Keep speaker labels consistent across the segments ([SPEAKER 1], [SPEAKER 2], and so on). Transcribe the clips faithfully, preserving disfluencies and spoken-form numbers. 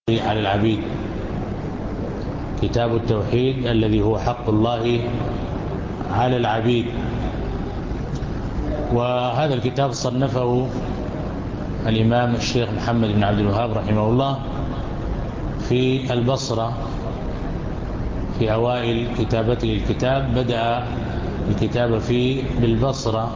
[SPEAKER 1] على العبيد. كتاب التوحيد الذي هو حق الله على العبيد. وهذا الكتاب صنفه الإمام الشيخ محمد بن عبد الوهاب رحمه الله في البصرة في أوائل كتابته الكتاب. بدأ الكتاب فيه بالبصرة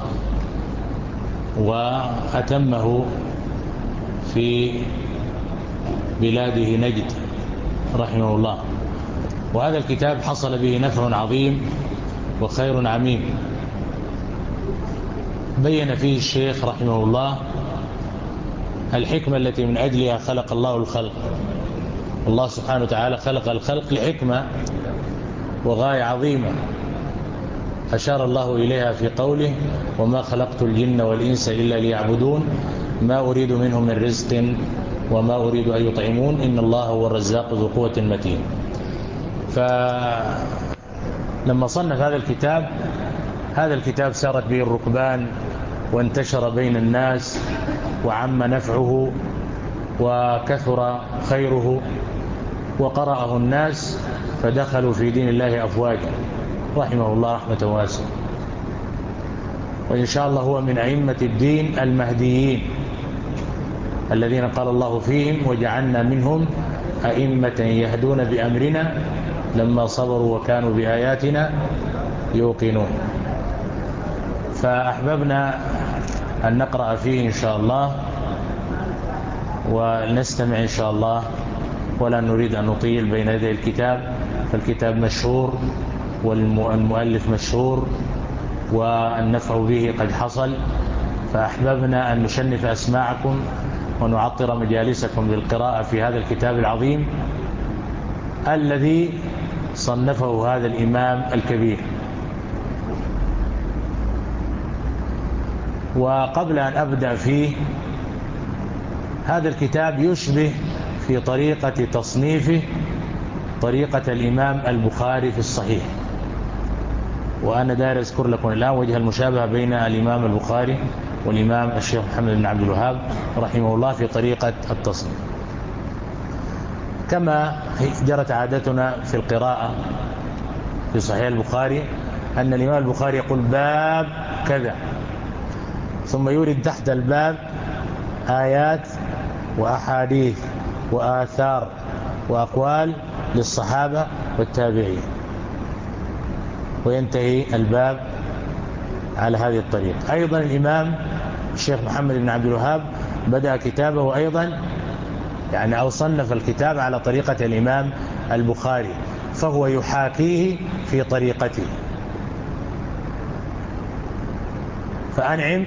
[SPEAKER 1] وأتمه في بلاده نجد رحمه الله. وهذا الكتاب حصل به نفع عظيم وخير عميم. بين فيه الشيخ رحمه الله الحكمة التي من أجلها خلق الله الخلق. الله سبحانه وتعالى خلق الخلق لحكمة وغاية عظيمة أشار الله إليها في قوله: وما خلقت الجن والإنس إلا ليعبدون ما أريد منهم من رزق وما أريد أن يطعمون إن الله هو الرزاق ذو قوة متين. فلما صنف هذا الكتاب هذا الكتاب سارت به الركبان وانتشر بين الناس وعم نفعه وكثر خيره وقرأه الناس فدخلوا في دين الله أفواجا رحمه الله رحمة واسعة. وإن شاء الله هو من أئمة الدين المهديين الذين قال الله فيهم: وجعلنا منهم أئمة يهدون بأمرنا لما صبروا وكانوا بآياتنا يوقنون. فأحببنا أن نقرأ فيه إن شاء الله ونستمع إن شاء الله، ولا نريد أن نطيل بين يدي الكتاب، فالكتاب مشهور والمؤلف مشهور والنفع به قد حصل. فأحببنا أن نشنف أسماعكم ونعطر مجالسكم بالقراءة في هذا الكتاب العظيم الذي صنفه هذا الإمام الكبير. وقبل أن أبدأ فيه، هذا الكتاب يشبه في طريقة تصنيفه طريقة الإمام البخاري في الصحيح. وأنا داير أذكر لكم الآن وجه المشابهة بين الإمام البخاري والإمام الشيخ محمد بن عبد الوهاب رحمه الله في طريقة التصنيف. كما جرت عادتنا في القراءة في صحيح البخاري أن الإمام البخاري يقول باب كذا، ثم يورد تحت الباب آيات وأحاديث وآثار وأقوال للصحابة والتابعين، وينتهي الباب على هذه الطريقة. أيضا الإمام الشيخ محمد بن عبد الوهاب بدأ كتابه أيضا يعني أو صنف الكتاب على طريقة الإمام البخاري، فهو يحاكيه في طريقته. فأنعم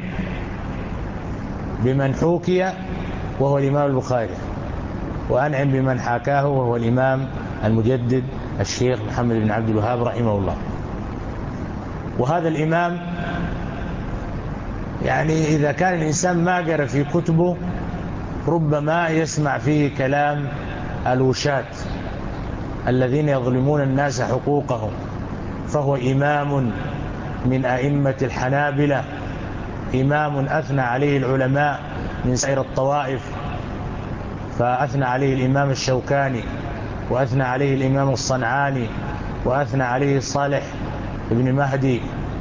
[SPEAKER 1] بمن حوكي وهو الإمام البخاري، وأنعم بمن حاكاه وهو الإمام المجدد الشيخ محمد بن عبد الوهاب رحمه الله. وهذا الإمام يعني إذا كان الإنسان ما قرأ في كتبه ربما يسمع فيه كلام الوشاة الذين يظلمون الناس حقوقهم، فهو إمام من أئمة الحنابلة، إمام أثنى عليه العلماء من سائر الطوائف، فأثنى عليه الإمام الشوكاني، وأثنى عليه الإمام الصنعاني، وأثنى عليه صالح ابن مهدي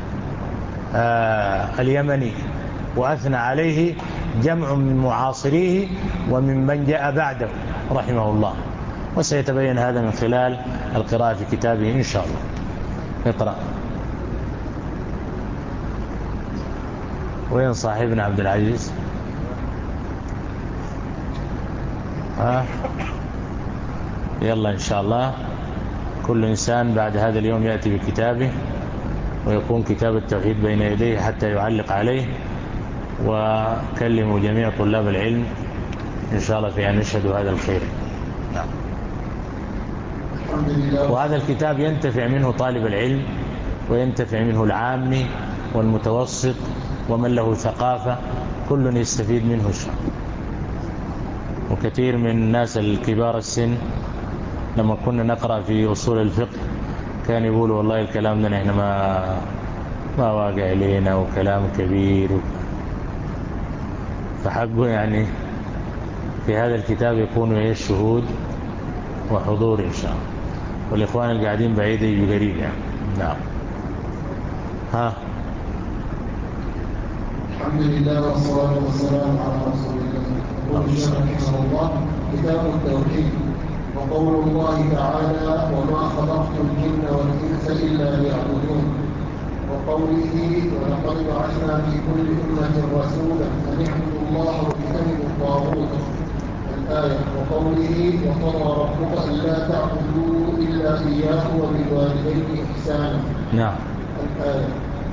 [SPEAKER 1] آه اليمني، وأثنى عليه جمع من معاصريه ومن من جاء بعده رحمه الله. وسيتبين هذا من خلال القراءة في كتابه إن شاء الله. اقرأ. وين صاحبنا عبد العزيز؟ ها يلا إن شاء الله كل إنسان بعد هذا اليوم يأتي بكتابه ويكون كتاب التوحيد بين يديه حتى يعلق عليه. وكلموا جميع طلاب العلم إن شاء الله في أن يشهدوا هذا الخير. نعم. وهذا الكتاب ينتفع منه طالب العلم وينتفع منه العامي والمتوسط ومن له ثقافة، كل يستفيد منه شيء. وكثير من الناس الكبار السن لما كنا نقرأ في أصول الفقه كان يقول والله الكلام ده نحن ما ما واقع إلينا وكلام كبير. فحقه يعني في هذا الكتاب يكون ايه الشهود وحضور إن شاء الله، والإخوان القاعدين بعيد يجوا قريب يعني. نعم. ها.
[SPEAKER 2] الحمد لله والصلاة والسلام على رسول الله. يقول الشيخ رحمه الله: كتاب التوحيد. وقول الله تعالى: وما خلقت الجن والإنس إلا ليعبدون. وقوله: ولقد بعثنا في كل أمة رسولا أن اعبدوا الله واجتنبوا الطاغوت. الآية. وقوله: وقضى ربك ألا تعبدوا إلا إياه وبالوالدين إحسانا.
[SPEAKER 1] نعم.
[SPEAKER 2] الآية.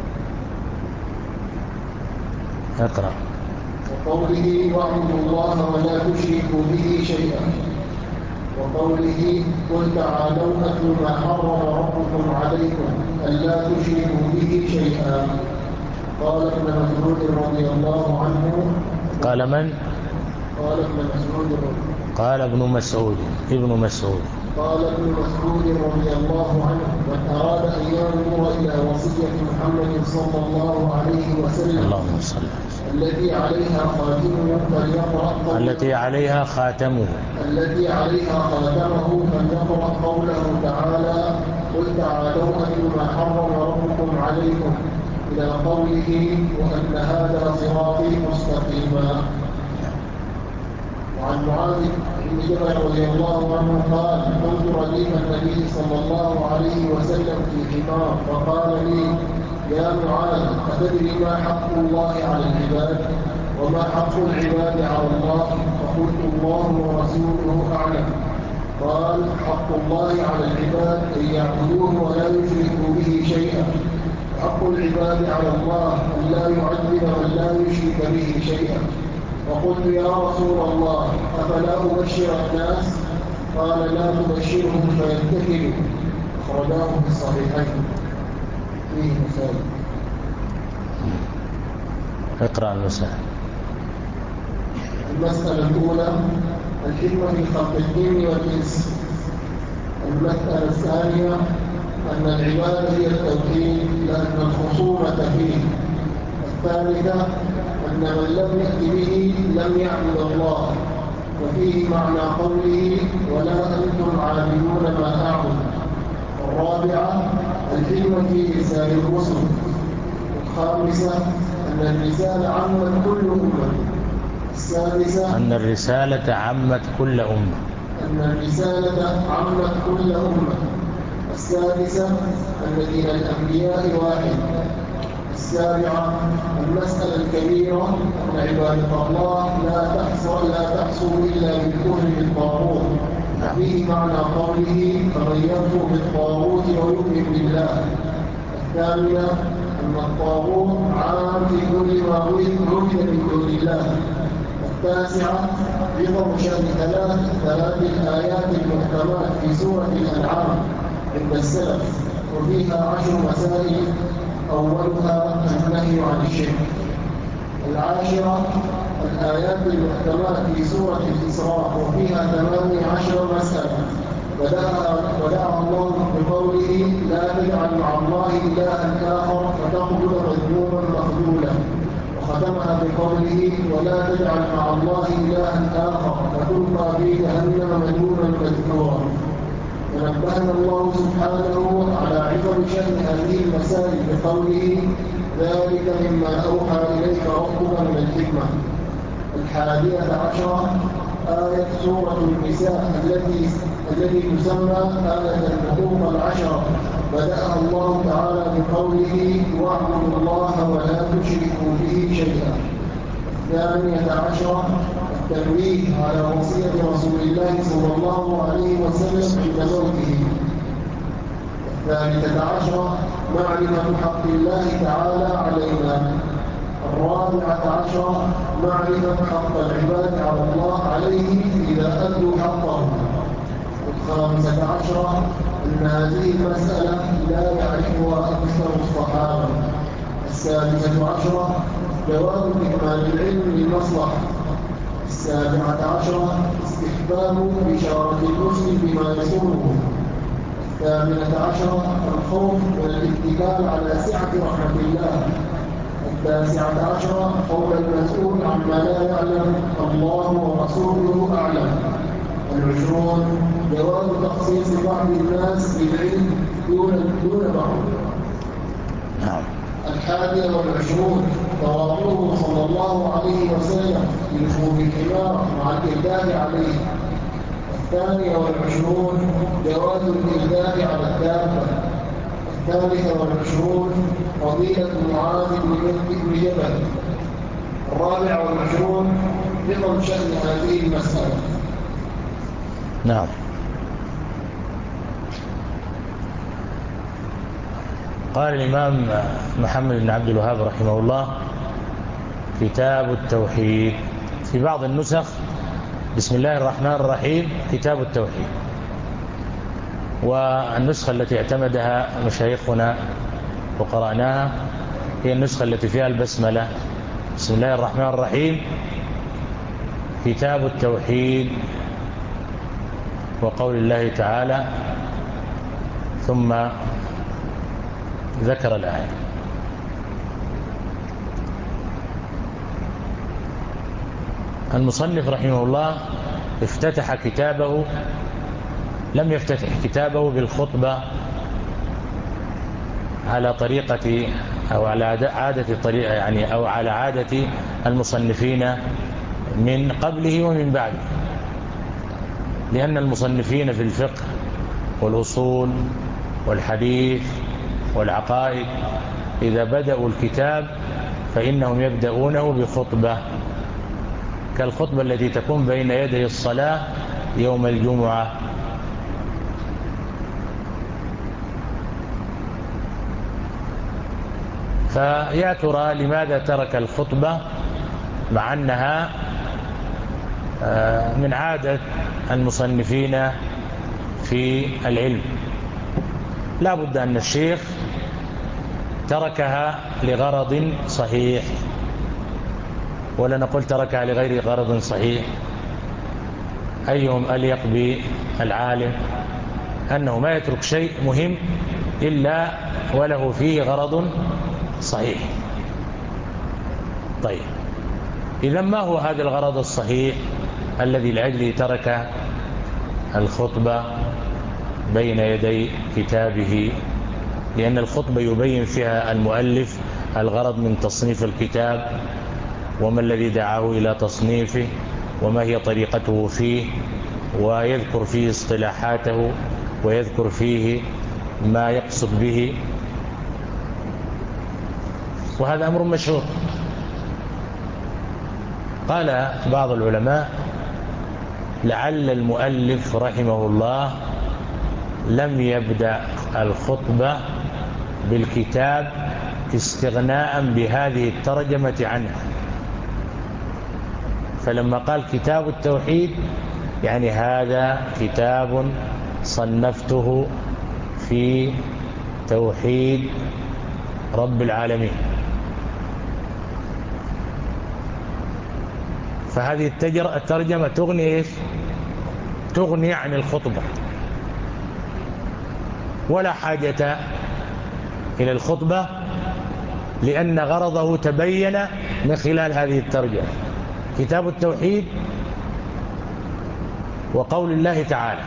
[SPEAKER 1] اقرأ.
[SPEAKER 2] وقوله: واعبدوا الله ولا تشركوا به شيئا. وقوله: قل تعالوا أتل ما حرم ربكم عليكم ألا تشركوا به شيئا. قال ابن مسعود رضي الله عنه.
[SPEAKER 1] قال من؟
[SPEAKER 2] قال ابن مسعود
[SPEAKER 1] قال ابن مسعود ابن مسعود
[SPEAKER 2] قال ابن مسعود رضي الله عنه: من أراد أن ينظر إلى وصية محمد صلى الله عليه وسلم
[SPEAKER 1] اللهم صل
[SPEAKER 2] التي عليها خاتمه فليقرأ
[SPEAKER 1] التي عليها خاتمه
[SPEAKER 2] التي عليها خاتمه فليقرأ قوله تعالى: قل تعالوا أتل ما حرم ربكم عليكم إلى قوله: وأن هذا صراطي مستقيما. وعن معاذ بن جبل رضي الله عنه قال: كنت رديف النبي صلى الله عليه وسلم في حمار فقال لي: يا معاذ، أتدري ما حق الله على العباد وما حق العباد على الله؟ فقلت: الله ورسوله أعلم. قال: حق الله على العباد أن يعبدوه ولا يشركوا به شيئا، وحق العباد على الله أن لا يعذب من لا يشرك به شيئا. وقلت: يا رسول الله، أفلا أبشر الناس؟ قال: لا تبشرهم فيتكلوا. أخرجاه في الصحيحين. فيه مثال.
[SPEAKER 1] اقرأ المسألة.
[SPEAKER 2] المسألة الأولى: الحكمة في خلق الجن والإنس. المسألة الثانية: أن العبادة هي التوحيد لأن الخصومة فيه. الثالثة: أن من لم يأت به لم يعبد الله، وفيه معنى قوله: ولا أنتم عابدون ما أعبد. الرابعة: الحكمة في إرسال الرسل. الخامسة: أن الرسالة عمت كل أمة. السادسة:
[SPEAKER 1] أن الرسالة عمت كل أمة.
[SPEAKER 2] أن الرسالة عمت كل أمة. السادسة: أن دين الأنبياء واحد. السابعة: المسألة الكبيرة: أن عبادة الله لا تحصل لا تحصل إلا بالكفر بالطاغوت. فيه معنى قوله: فمن يكفر بالطاغوت ويؤمن بالله. الثامنة: أن الطاغوت عام في كل ما عبد من دون الله. التاسعة: عظم شأن ثلاث ثلاث الآيات المحكمات في سورة الأنعام عند السلف، وفيها عشر مسائل. أولها النهي عن الشرك. العاشرة: الآيات المحكمات في سورة الإسراء، وفيها ثمانية عشر مسألة. بدأها الله بقوله: لا تجعل مع الله إلها آخر فتقتل مذموما مخذولا. وختمها بقوله: ولا تجعل مع الله إلها آخر فتلقى في جهنم ملوما مذكورا. ونبهنا الله سبحانه على عظم شأن هذه المسائل بقوله: ذلك مما أوحى إليك ربك من الحكمة. الحادية عشرة: آية سورة النساء التي التي تسمى آية الحقوق العشرة. بدأها الله تعالى بقوله: واعبدوا الله ولا تشركوا به شيئا. الثانية عشرة: التنويه على وصية رسول الله صلى الله عليه وسلم عند موته. الثالثة عشرة: معرفة حق الله تعالى علينا. الرابعة عشرة: معرفة حق العباد على الله عليه إذا أدوا حقه. الخامسة عشرة: أن هذه المسألة لا يعرفها أكثر الصحابة. السادسة عشرة: جواز إكمال العلم للمصلحة. السابعة عشرة: استحباب بشارة المسلم بما يسره. الثامنة عشرة: الخوف من الاتكال على سعة رحمة الله. التاسعة عشرة: قول المسؤول عما لا يعلم الله ورسوله أعلم. العشرون: جواز تخصيص بعض الناس بالعلم دون دون بعض.
[SPEAKER 1] نعم.
[SPEAKER 2] الحادية والعشرون تواضعه صلى الله عليه وسلم بركوب الحمار مع الإهداء عليه. الثانية والعشرون جواز الإهداء على الدابة. الثالثة والعشرون فضيلة معاذ بن جبل. الرابعة والعشرون ذكر شأن هذه المسألة.
[SPEAKER 1] نعم. قال الإمام محمد بن عبد الوهاب رحمه الله: كتاب التوحيد. في بعض النسخ بسم الله الرحمن الرحيم كتاب التوحيد، والنسخة التي اعتمدها مشايخنا وقرأناها هي النسخة التي فيها البسملة: بسم الله الرحمن الرحيم كتاب التوحيد، وقول الله تعالى ثم ذكر الآية. المصنف رحمه الله افتتح كتابه، لم يفتتح كتابه بالخطبة على طريقة أو على عادة طريقة يعني أو على عادة المصنفين من قبله ومن بعده، لأن المصنفين في الفقه والأصول والحديث والعقائد إذا بدأوا الكتاب فإنهم يبدأونه بخطبة، كالخطبة التي تكون بين يدي الصلاة يوم الجمعة. فيا ترى لماذا ترك الخطبة مع أنها من عادة المصنفين في العلم؟ لا بد أن الشيخ تركها لغرض صحيح، ولا نقول تركها لغير غرض صحيح. أيهم أليق بالعالم أنه ما يترك شيء مهم إلا وله فيه غرض صحيح. طيب، إذا ما هو هذا الغرض الصحيح الذي لأجله ترك الخطبة بين يدي كتابه؟ لأن الخطبة يبين فيها المؤلف الغرض من تصنيف الكتاب، وما الذي دعاه إلى تصنيفه، وما هي طريقته فيه، ويذكر فيه اصطلاحاته، ويذكر فيه ما يقصد به، وهذا أمر مشهور. قال بعض العلماء: لعل المؤلف رحمه الله لم يبدأ الخطبة بالكتاب استغناء بهذه الترجمة عنه، فلما قال كتاب التوحيد يعني هذا كتاب صنفته في توحيد رب العالمين. فهذه الترجمة تغني إيش؟ تغني عن الخطبة، ولا حاجة إلى الخطبة، لأن غرضه تبين من خلال هذه الترجمة: كتاب التوحيد وقول الله تعالى.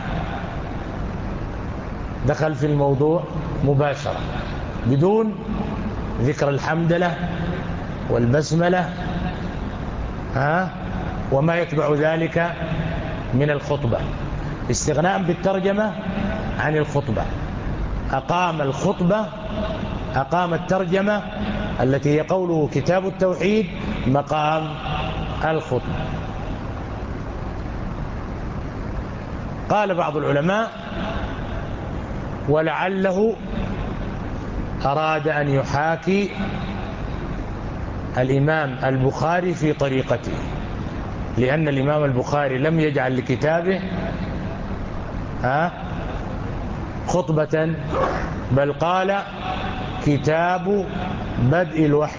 [SPEAKER 1] دخل في الموضوع مباشرة بدون ذكر الحمدلله والبسملة ها وما يتبع ذلك من الخطبة، استغناء بالترجمة عن الخطبة. أقام الخطبة، أقام الترجمة التي هي قوله كتاب التوحيد مقام الخطبة. قال بعض العلماء: ولعله أراد أن يحاكي الإمام البخاري في طريقته، لأن الإمام البخاري لم يجعل لكتابه ها خطبة، بل قال كتاب بدء الوحي،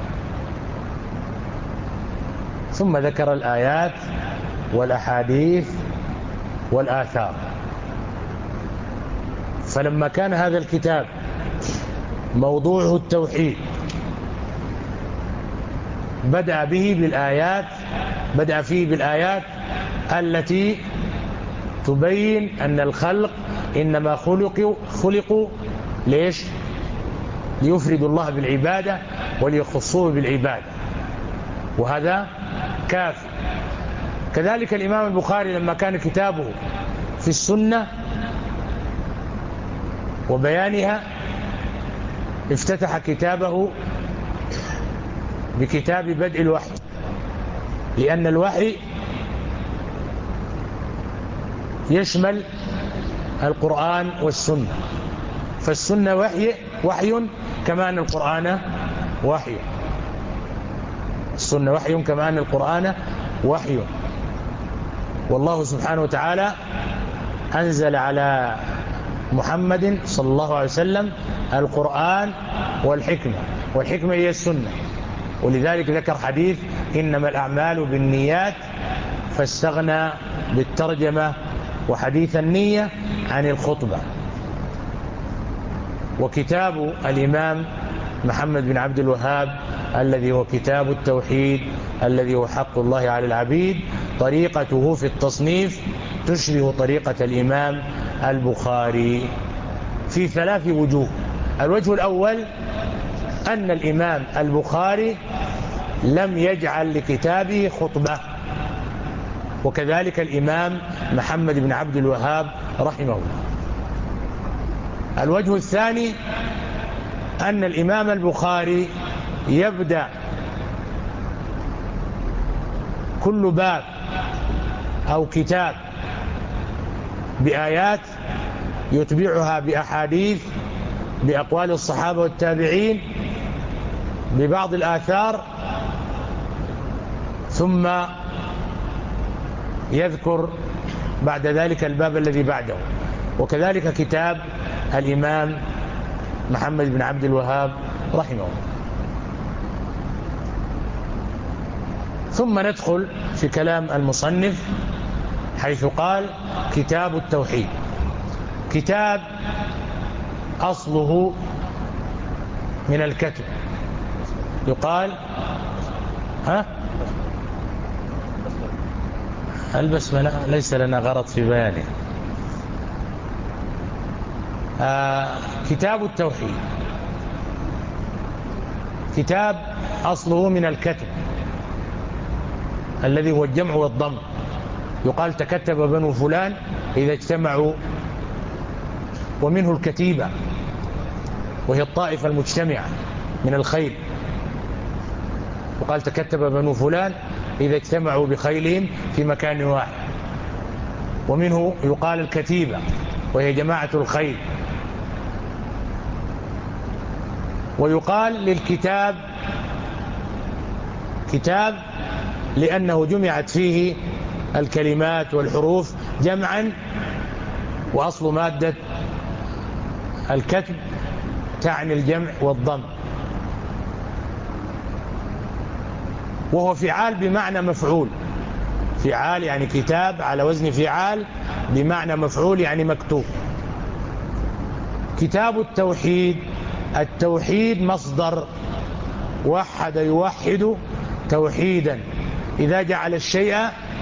[SPEAKER 1] ثم ذكر الآيات والأحاديث والآثار. فلما كان هذا الكتاب موضوعه التوحيد بدأ به بالآيات بدأ فيه بالآيات التي تبين أن الخلق إنما خلقوا, خلقوا ليش؟ ليفردوا الله بالعبادة وليخصوه بالعبادة، وهذا كافي. كذلك الإمام البخاري لما كان كتابه في السنة وبيانها افتتح كتابه بكتاب بدء الوحي، لأن الوحي يشمل القرآن والسنة، فالسنة وحي, وحي كما أن القرآن وحي، السنة وحي كما أن القرآن وحي. والله سبحانه وتعالى أنزل على محمد صلى الله عليه وسلم القرآن والحكمة، والحكمة هي السنة، ولذلك ذكر حديث إنما الأعمال بالنيات، فاستغنى بالترجمة وحديث النية عن الخطبة. وكتاب الإمام محمد بن عبد الوهاب الذي هو كتاب التوحيد الذي هو حق الله على العبيد، طريقته في التصنيف تشبه طريقة الإمام البخاري في ثلاث وجوه. الوجه الأول أن الإمام البخاري لم يجعل لكتابه خطبة، وكذلك الإمام محمد بن عبد الوهاب رحمه الله. الوجه الثاني أن الإمام البخاري يبدأ كل باب أو كتاب بآيات يتبعها بأحاديث بأقوال الصحابة والتابعين ببعض الآثار، ثم يذكر بعد ذلك الباب الذي بعده. وكذلك كتاب الإمام محمد بن عبد الوهاب رحمه الله. ثم ندخل في كلام المصنف حيث قال كتاب التوحيد. كتاب أصله من الكتب، يقال ها البسملة ليس لنا غرض في بيانه. آه كتاب التوحيد كتاب أصله من الكتب الذي هو الجمع والضم، يقال تكتب بنو فلان إذا اجتمعوا، ومنه الكتيبة وهي الطائفة المجتمعة من الخيل، وقال تكتب بنو فلان إذا اجتمعوا بخيلهم في مكان واحد. ومنه يقال الكتيبة وهي جماعة الخيل. ويقال للكتاب كتاب لأنه جمعت فيه الكلمات والحروف جمعا، وأصل مادة الكتب تعني الجمع والضم، وهو فعال بمعنى مفعول. فعال يعني كتاب على وزن فعال بمعنى مفعول يعني مكتوب. كتاب التوحيد، التوحيد مصدر وحد يوحد توحيدا إذا جعل الشيء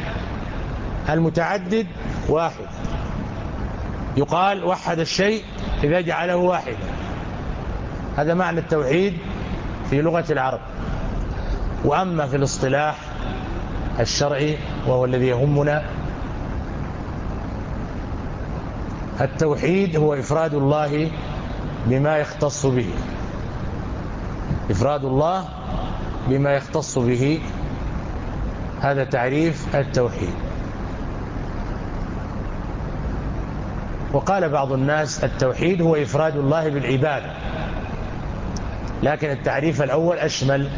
[SPEAKER 1] المتعدد واحد، يقال وحد الشيء إذا جعله واحدا. هذا معنى التوحيد في لغة العرب. وأما في الاصطلاح الشرعي وهو الذي يهمنا، التوحيد هو إفراد الله بما يختص به، إفراد الله بما يختص به، هذا تعريف التوحيد. وقال بعض الناس التوحيد هو إفراد الله بالعبادة، لكن التعريف الأول أشمل،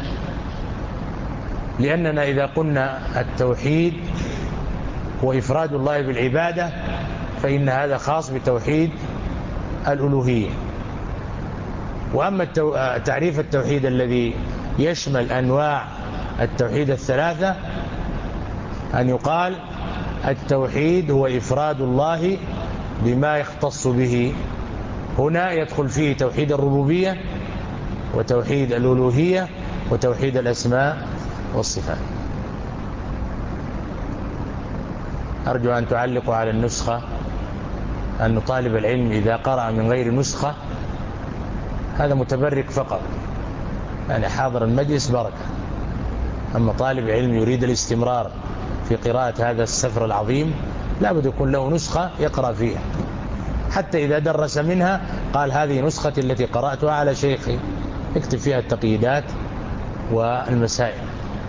[SPEAKER 1] لأننا إذا قلنا التوحيد هو إفراد الله بالعبادة فإن هذا خاص بتوحيد الألوهية. وأما تعريف التوحيد الذي يشمل أنواع التوحيد الثلاثة أن يقال التوحيد هو إفراد الله بما يختص به. هنا يدخل فيه توحيد الربوبية وتوحيد الألوهية وتوحيد الأسماء والصفات. أرجو أن تعلقوا على النسخة أن طالب العلم إذا قرأ من غير نسخة هذا متبرك فقط، يعني حاضر المجلس بركة. أما طالب علم يريد الاستمرار في قراءة هذا السفر العظيم لا بد يكون له نسخة يقرأ فيها، حتى إذا درس منها قال هذه نسختي التي قرأتها على شيخي، اكتب فيها التقييدات والمسائل.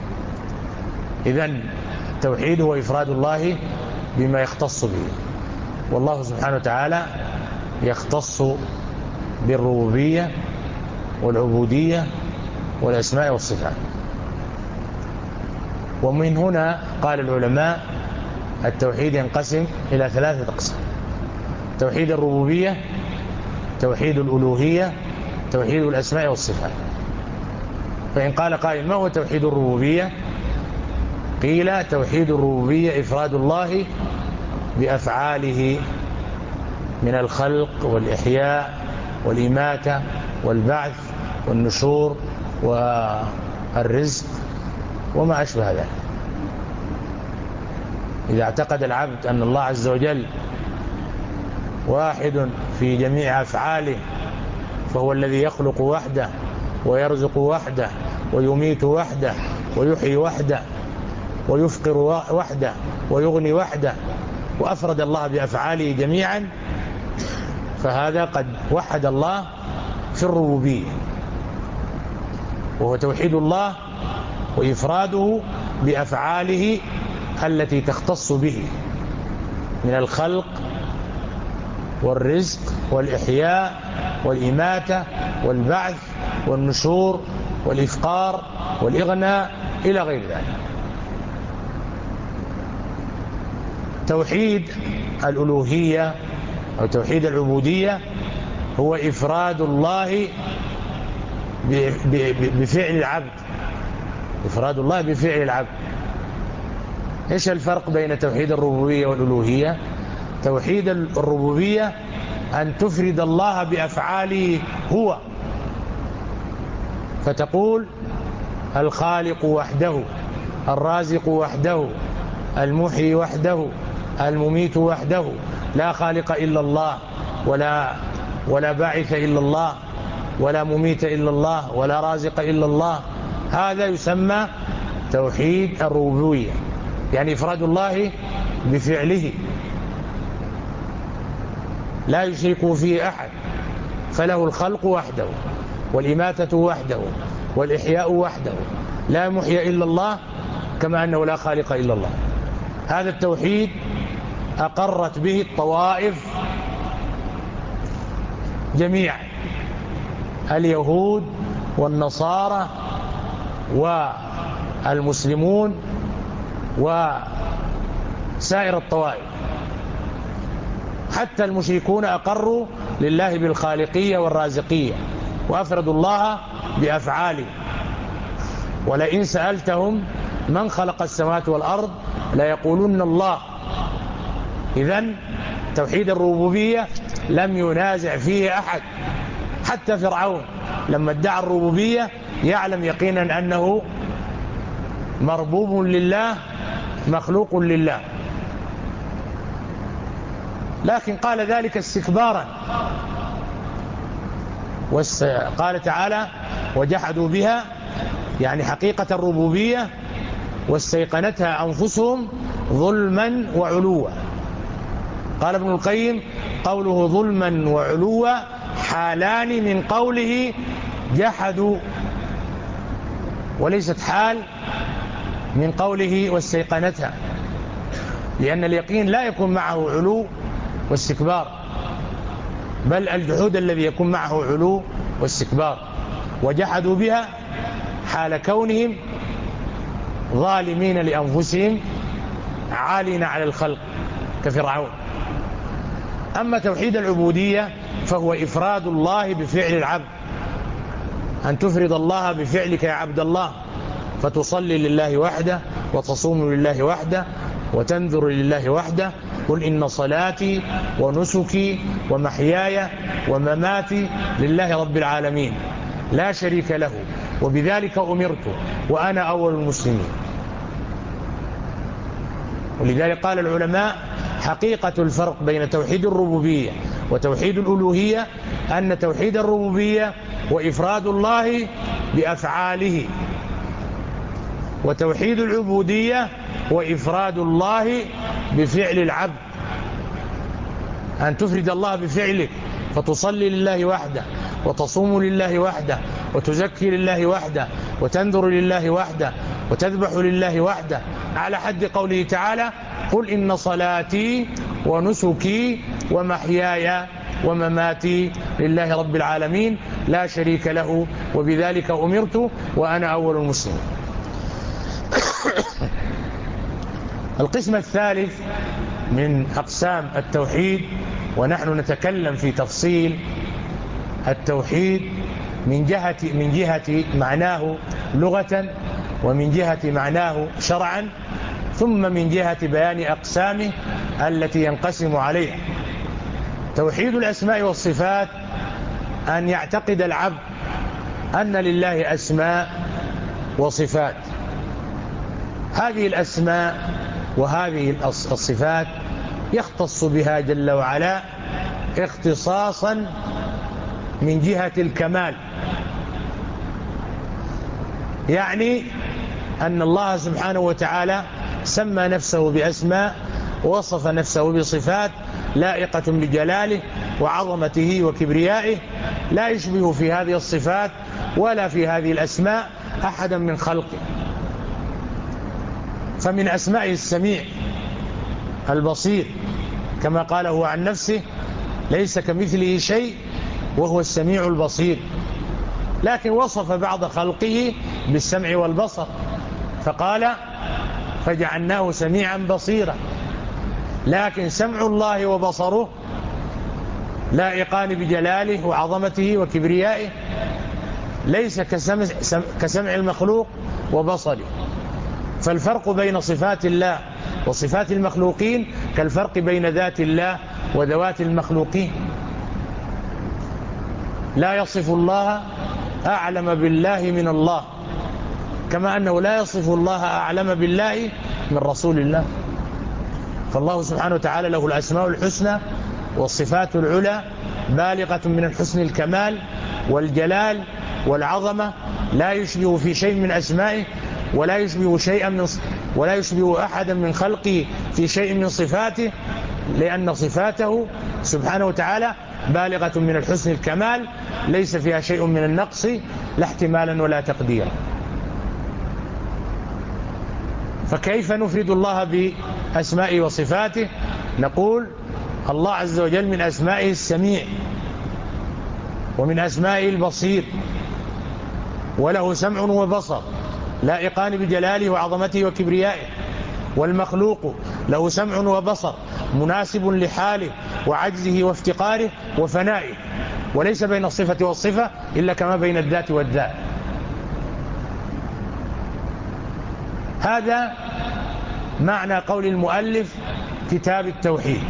[SPEAKER 1] إذن التوحيد هو إفراد الله بما يختص به، والله سبحانه وتعالى يختص بالربوبية والعبودية والأسماء والصفات. ومن هنا قال العلماء التوحيد ينقسم إلى ثلاثة أقسام: توحيد الربوبية، توحيد الألوهية، توحيد الأسماء والصفات. فإن قال قائل ما هو توحيد الربوبية؟ قيل توحيد الربوبية إفراد الله بأفعاله من الخلق والإحياء والإماتة والبعث والنشور والرزق وما أشبه ذلك. إذا اعتقد العبد أن الله عز وجل واحد في جميع أفعاله، فهو الذي يخلق وحده ويرزق وحده ويميت وحده ويحيي وحده ويفقر وحده ويغني وحده، وأفرد الله بأفعاله جميعا، فهذا قد وحد الله في الربوبية، وهو توحيد الله وإفراده بأفعاله التي تختص به من الخلق والرزق والإحياء والإماتة والبعث والنشور والإفقار والإغناء إلى غير ذلك. توحيد الألوهية أو توحيد العبودية هو إفراد الله بفعل العبد، إفراد الله بفعل العبد. إيش الفرق بين توحيد الربوبية والألوهية؟ توحيد الربوبية أن تفرد الله بأفعاله هو، فتقول الخالق وحده، الرازق وحده، المحيي وحده، المميت وحده، لا خالق إلا الله، ولا ولا باعث إلا الله، ولا مميت إلا الله، ولا رازق إلا الله. هذا يسمى توحيد الربوبية، يعني إفراد الله بفعله لا يشرك فيه أحد، فله الخلق وحده والإماتة وحده والإحياء وحده، لا محيي إلا الله كما أنه لا خالق إلا الله. هذا التوحيد أقرت به الطوائف جميعا، اليهود والنصارى والمسلمون وسائر الطوائف، حتى المشركون أقروا لله بالخالقية والرازقية وأفردوا الله بأفعاله. ولئن سألتهم من خلق السماوات والأرض ليقولون الله. إذن توحيد الربوبية لم ينازع فيه أحد، حتى فرعون لما ادعى الربوبية يعلم يقينا أنه مربوب لله مخلوق لله، لكن قال ذلك استكبارا. قال تعالى وجحدوا بها، يعني حقيقة الربوبية، واستيقنتها أنفسهم ظلما وعلوا. قال ابن القيم قوله ظلما وعلوا حالان من قوله جحدوا، وليست حال من قوله واستيقنتها، لأن اليقين لا يكون معه علو واستكبار، بل الجحود الذي يكون معه علو واستكبار. وجحدوا بها حال كونهم ظالمين لأنفسهم عالين على الخلق كفرعون. أما توحيد العبودية فهو إفراد الله بفعل العبد، أن تفرد الله بفعلك يا عبد الله، فتصلي لله وحده وتصوم لله وحده وتنذر لله وحده. قل إن صلاتي ونسكي ومحياي ومماتي لله رب العالمين لا شريك له وبذلك أمرت وأنا أول المسلمين. ولذلك قال العلماء حقيقة الفرق بين توحيد الربوبية وتوحيد الألوهية أن توحيد الربوبية وإفراد الله بأفعاله، وتوحيد العبودية وإفراد الله بفعل العبد، أن تفرد الله بفعلك فتصلي لله وحده وتصوم لله وحده وتزكي لله وحده وتنذر لله وحده وتذبح لله وحده، على حد قوله تعالى قل إن صلاتي ونسكي ومحياي ومماتي لله رب العالمين لا شريك له وبذلك أمرت وأنا أول المسلمين. القسم الثالث من أقسام التوحيد، ونحن نتكلم في تفصيل التوحيد من جهة من جهة معناه لغة، ومن جهة معناه شرعا، ثم من جهة بيان أقسامه التي ينقسم عليها. توحيد الأسماء والصفات أن يعتقد العبد أن لله أسماء وصفات، هذه الأسماء وهذه الصفات يختص بها جل وعلا اختصاصا من جهة الكمال، يعني أن الله سبحانه وتعالى سمى نفسه بأسماء ووصف نفسه بصفات لائقة بجلاله وعظمته وكبريائه، لا يشبه في هذه الصفات ولا في هذه الأسماء أحدا من خلقه. فمن أسمائه السميع البصير، كما قال هو عن نفسه ليس كمثله شيء وهو السميع البصير، لكن وصف بعض خلقه بالسمع والبصر فقال فجعلناه سميعا بصيرا، لكن سمع الله وبصره لائقان بجلاله وعظمته وكبريائه، ليس كسمع, كسمع المخلوق وبصره. فالفرق بين صفات الله وصفات المخلوقين كالفرق بين ذات الله وذوات المخلوقين. لا يصف الله أعلم بالله من الله، كما أنه لا يصف الله أعلم بالله من رسول الله. فالله سبحانه وتعالى له الأسماء الحسنى والصفات العلى بالغة من الحسن الكمال والجلال والعظمة، لا يشبه في شيء من أسمائه ولا يشبه شيئا من ولا يشبه أحدا من خلقه في شيء من صفاته، لأن صفاته سبحانه وتعالى بالغة من الحسن الكمال ليس فيها شيء من النقص لا احتمالا ولا تقديرا. فكيف نفرد الله بأسمائه وصفاته؟ نقول الله عز وجل من أسمائه السميع، ومن أسمائه البصير، وله سمع وبصر لائقان بجلاله وعظمته وكبريائه. والمخلوق له سمع وبصر مناسب لحاله وعجزه وافتقاره وفنائه، وليس بين الصفة والصفة إلا كما بين الذات والذات. هذا معنى قول المؤلف كتاب التوحيد.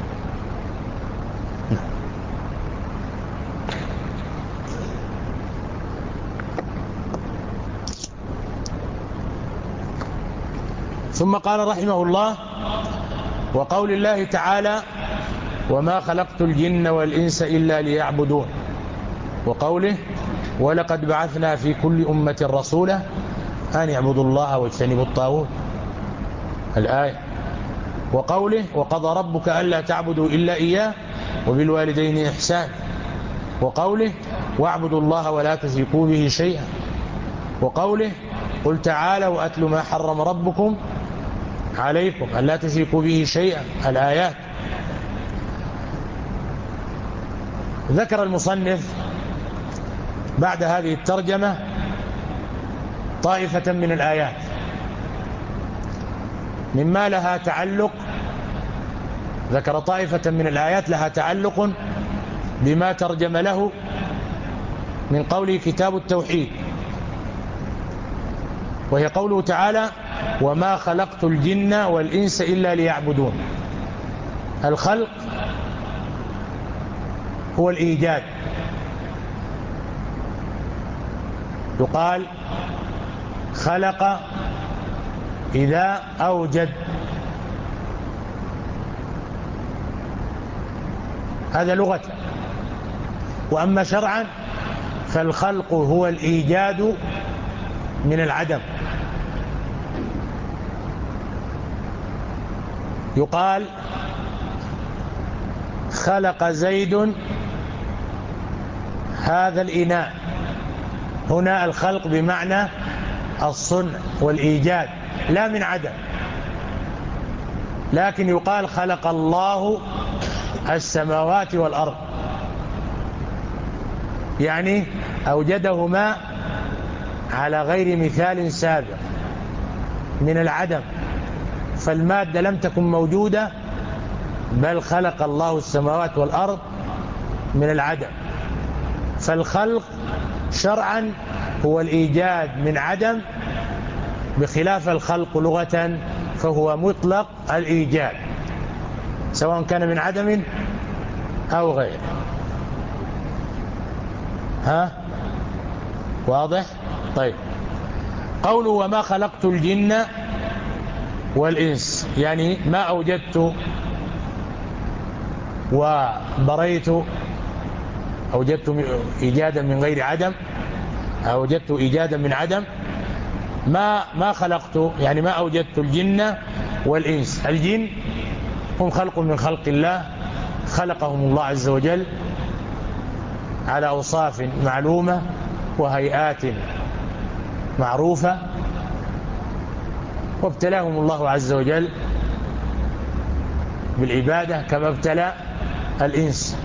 [SPEAKER 1] ثم قال رحمه الله وقول الله تعالى وما خلقت الجن والإنس إلا ليعبدون، وقوله ولقد بعثنا في كل أمة رسولا أن يعبدوا الله واجتنبوا الطاغوت، الآية. وقوله وقضى ربك ألا تعبدوا إلا إياه وبالوالدين إحسان، وقوله واعبدوا الله ولا تشركوا به شيئا، وقوله قل تعالوا أتل ما حرم ربكم عليكم ألا تشركوا به شيئا، الآيات. ذكر المصنف بعد هذه الترجمة طائفة من الآيات مما لها تعلق، ذكر طائفة من الآيات لها تعلق بما ترجم له من قوله كتاب التوحيد، وهي قوله تعالى وما خلقت الجن والإنس إلا ليعبدون. الخلق هو الإيجاد، يقال خلق إذا أوجد، هذا لغة. وأما شرعا فالخلق هو الإيجاد من العدم. يقال خلق زيد هذا الإناء، هنا الخلق بمعنى الصنع والإيجاد لا من عدم. لكن يقال خلق الله السماوات والأرض، يعني أوجدهما على غير مثال سابق من العدم، فالمادة لم تكن موجودة بل خلق الله السماوات والأرض من العدم. فالخلق شرعا هو الإيجاد من عدم، بخلاف الخلق لغة فهو مطلق الإيجاد سواء كان من عدم أو غيره. ها واضح؟ طيب، قوله وما خلقت الجن والإنس، يعني ما أوجدت وبريت، أوجدت إيجادا من غير عدم، أوجدت إيجادا من عدم. ما ما خلقت يعني ما أوجدت الجن والإنس. الجن هم خلق من خلق الله، خلقهم الله عز وجل على أوصاف معلومة وهيئات معروفة، وابتلاهم الله عز وجل بالعبادة كما ابتلى الإنس،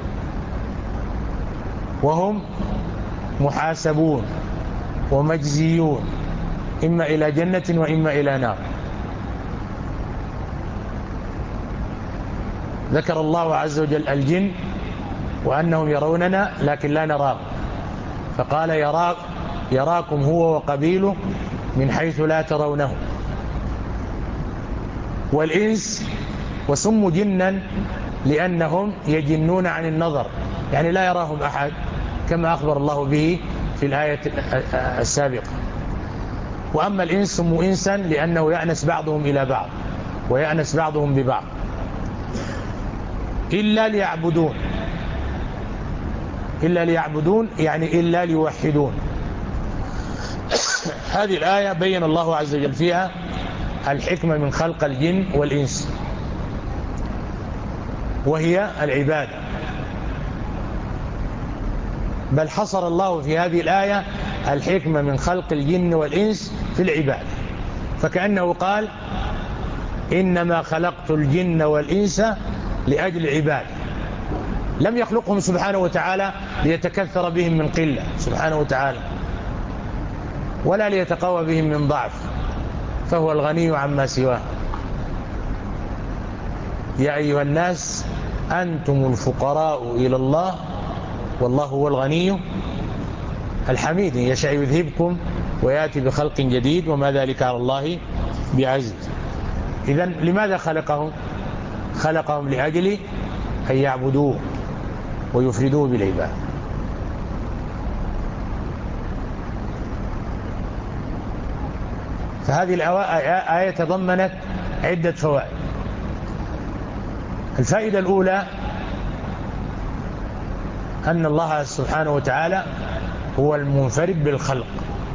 [SPEAKER 1] وهم محاسبون ومجزيون إما إلى جنة وإما إلى نار. ذكر الله عز وجل الجن وأنهم يروننا لكن لا نراهم، فقال يرا يراكم هو وقبيله من حيث لا ترونه. والإنس وسموا جنا لأنهم يجنون عن النظر، يعني لا يراهم أحد كما أخبر الله به في الآية السابقة. وأما الإنس سموا إنسا لأنه يأنس بعضهم إلى بعض ويأنس بعضهم ببعض. إلا ليعبدون، إلا ليعبدون يعني إلا ليوحدون. هذه الآية بين الله عز وجل فيها الحكمة من خلق الجن والإنس، وهي العبادة. بل حصر الله في هذه الآية الحكمة من خلق الجن والإنس في العبادة، فكأنه قال إنما خلقت الجن والإنس لأجل عبادة. لم يخلقهم سبحانه وتعالى ليتكثر بهم من قلة سبحانه وتعالى، ولا ليتقوى بهم من ضعف، فهو الغني عما سواه. يا أيها الناس أنتم الفقراء إلى الله والله هو الغني الحميد، يشاء يذهبكم ويأتي بخلق جديد وما ذلك على الله بعزيز. إذن لماذا خلقهم؟ خلقهم لأجل أن يعبدوه ويفردوه بالعبادة. فهذه الآية تضمنت عدة فوائد. الفائدة الأولى أن الله سبحانه وتعالى هو المنفرد بالخلق،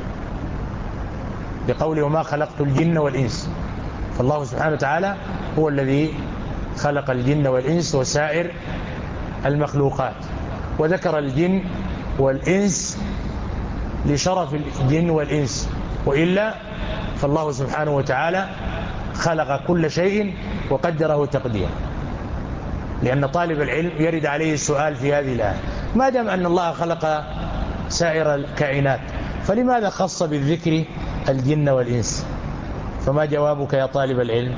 [SPEAKER 1] بقوله وما خلقت الجن والإنس، فالله سبحانه وتعالى هو الذي خلق الجن والإنس وسائر المخلوقات. وذكر الجن والإنس لشرف الجن والإنس، وإلا فالله سبحانه وتعالى خلق كل شيء وقدره تقديرا. لأن طالب العلم يرد عليه السؤال في هذه الآية، ما دام أن الله خلق سائر الكائنات فلماذا خص بالذكر الجن والإنس؟ فما جوابك يا طالب العلم؟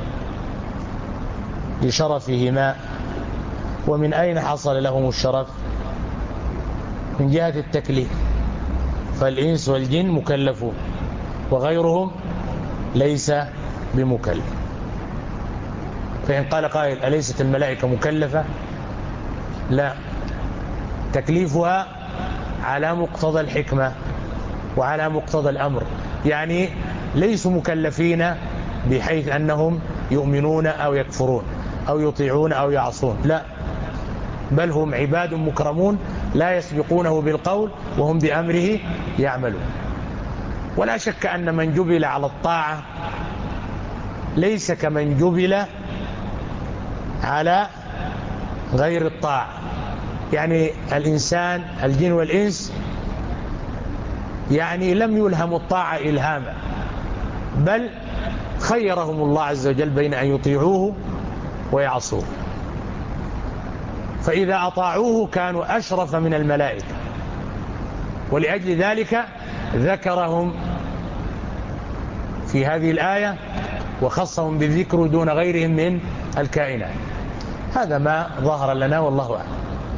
[SPEAKER 1] لشرفهما. ومن أين حصل لهم الشرف؟ من جهة التكليف، فالإنس والجن مكلفون وغيرهم ليس بمكلف. فإن قال قائل أليست الملائكة مكلفة؟ لا، تكليفها على مقتضى الحكمة وعلى مقتضى الأمر، يعني ليسوا مكلفين بحيث أنهم يؤمنون أو يكفرون أو يطيعون أو يعصون، لا، بل هم عباد مكرمون لا يسبقونه بالقول وهم بأمره يعملون. ولا شك أن من جبل على الطاعة ليس كمن جبل على غير الطاعة. يعني الإنسان الجن والإنس يعني لم يلهموا الطاعة إلهاما، بل خيرهم الله عز وجل بين أن يطيعوه ويعصوه، فإذا أطاعوه كانوا أشرف من الملائكة، ولأجل ذلك ذكرهم في هذه الآية وخصهم بالذكر دون غيرهم من الكائنات. هذا ما ظهر لنا والله أعلم.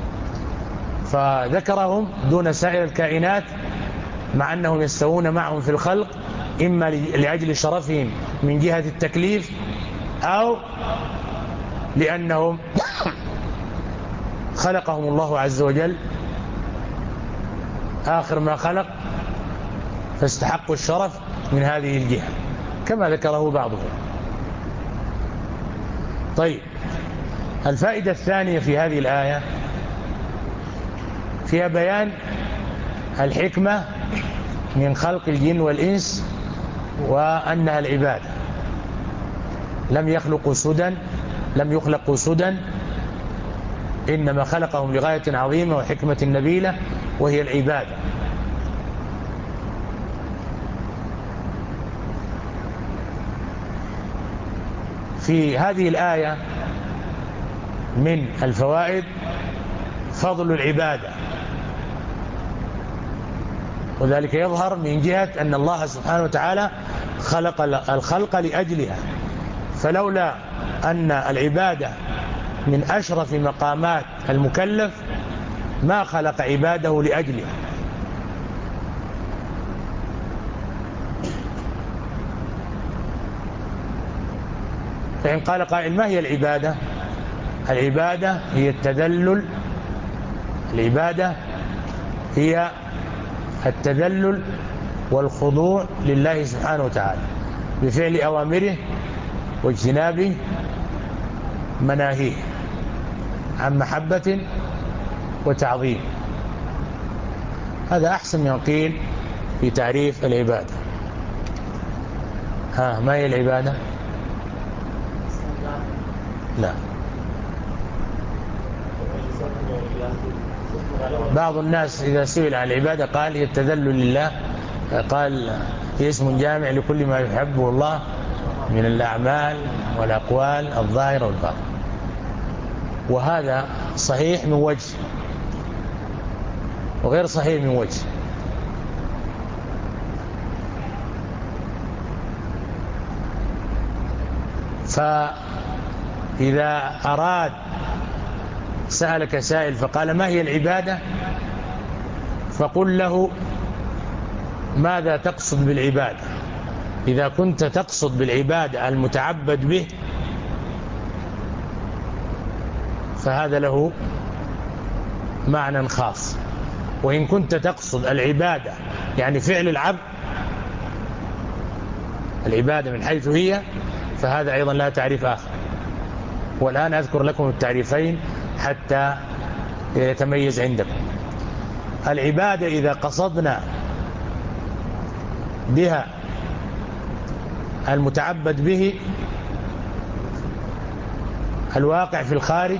[SPEAKER 1] فذكرهم دون سائر الكائنات مع أنهم يستوون معهم في الخلق، إما لأجل شرفهم من جهة التكليف أو لأنهم خلقهم الله عز وجل آخر ما خلق فاستحقوا الشرف من هذه الجهة كما ذكره بعضهم. طيب، الفائدة الثانية في هذه الآية فيها بيان الحكمة من خلق الجن والإنس، وأنها العبادة. لم يخلقوا سدى لم يخلقوا سدى إنما خلقهم لغاية عظيمة وحكمة نبيلة وهي العبادة. في هذه الآية من الفوائد فضل العبادة، وذلك يظهر من جهة أن الله سبحانه وتعالى خلق الخلق لأجلها، فلولا أن العبادة من أشرف مقامات المكلف ما خلق عباده لأجلها. فإن قال قائل ما هي العبادة؟ العبادة هي التذلل العبادة هي التذلل والخضوع لله سبحانه وتعالى بفعل أوامره واجتناب مناهيه عن محبة وتعظيم. هذا أحسن من قيل في تعريف العبادة. ها، ما هي العبادة؟ لا، بعض الناس إذا سئل عن العبادة قال هي التذلل لله، قال هي اسم جامع لكل ما يحبه الله من الأعمال والأقوال الظاهرة والباطنة، وهذا صحيح من وجه وغير صحيح من وجه. فإذا أراد سألك سائل فقال ما هي العبادة، فقل له ماذا تقصد بالعبادة؟ إذا كنت تقصد بالعبادة المتعبد به فهذا له معنى خاص، وإن كنت تقصد العبادة يعني فعل العبد العبادة من حيث هي فهذا أيضا لا تعريف آخر. والآن أذكر لكم التعريفين حتى يتميز عندكم. العبادة إذا قصدنا بها المتعبد به الواقع في الخارج،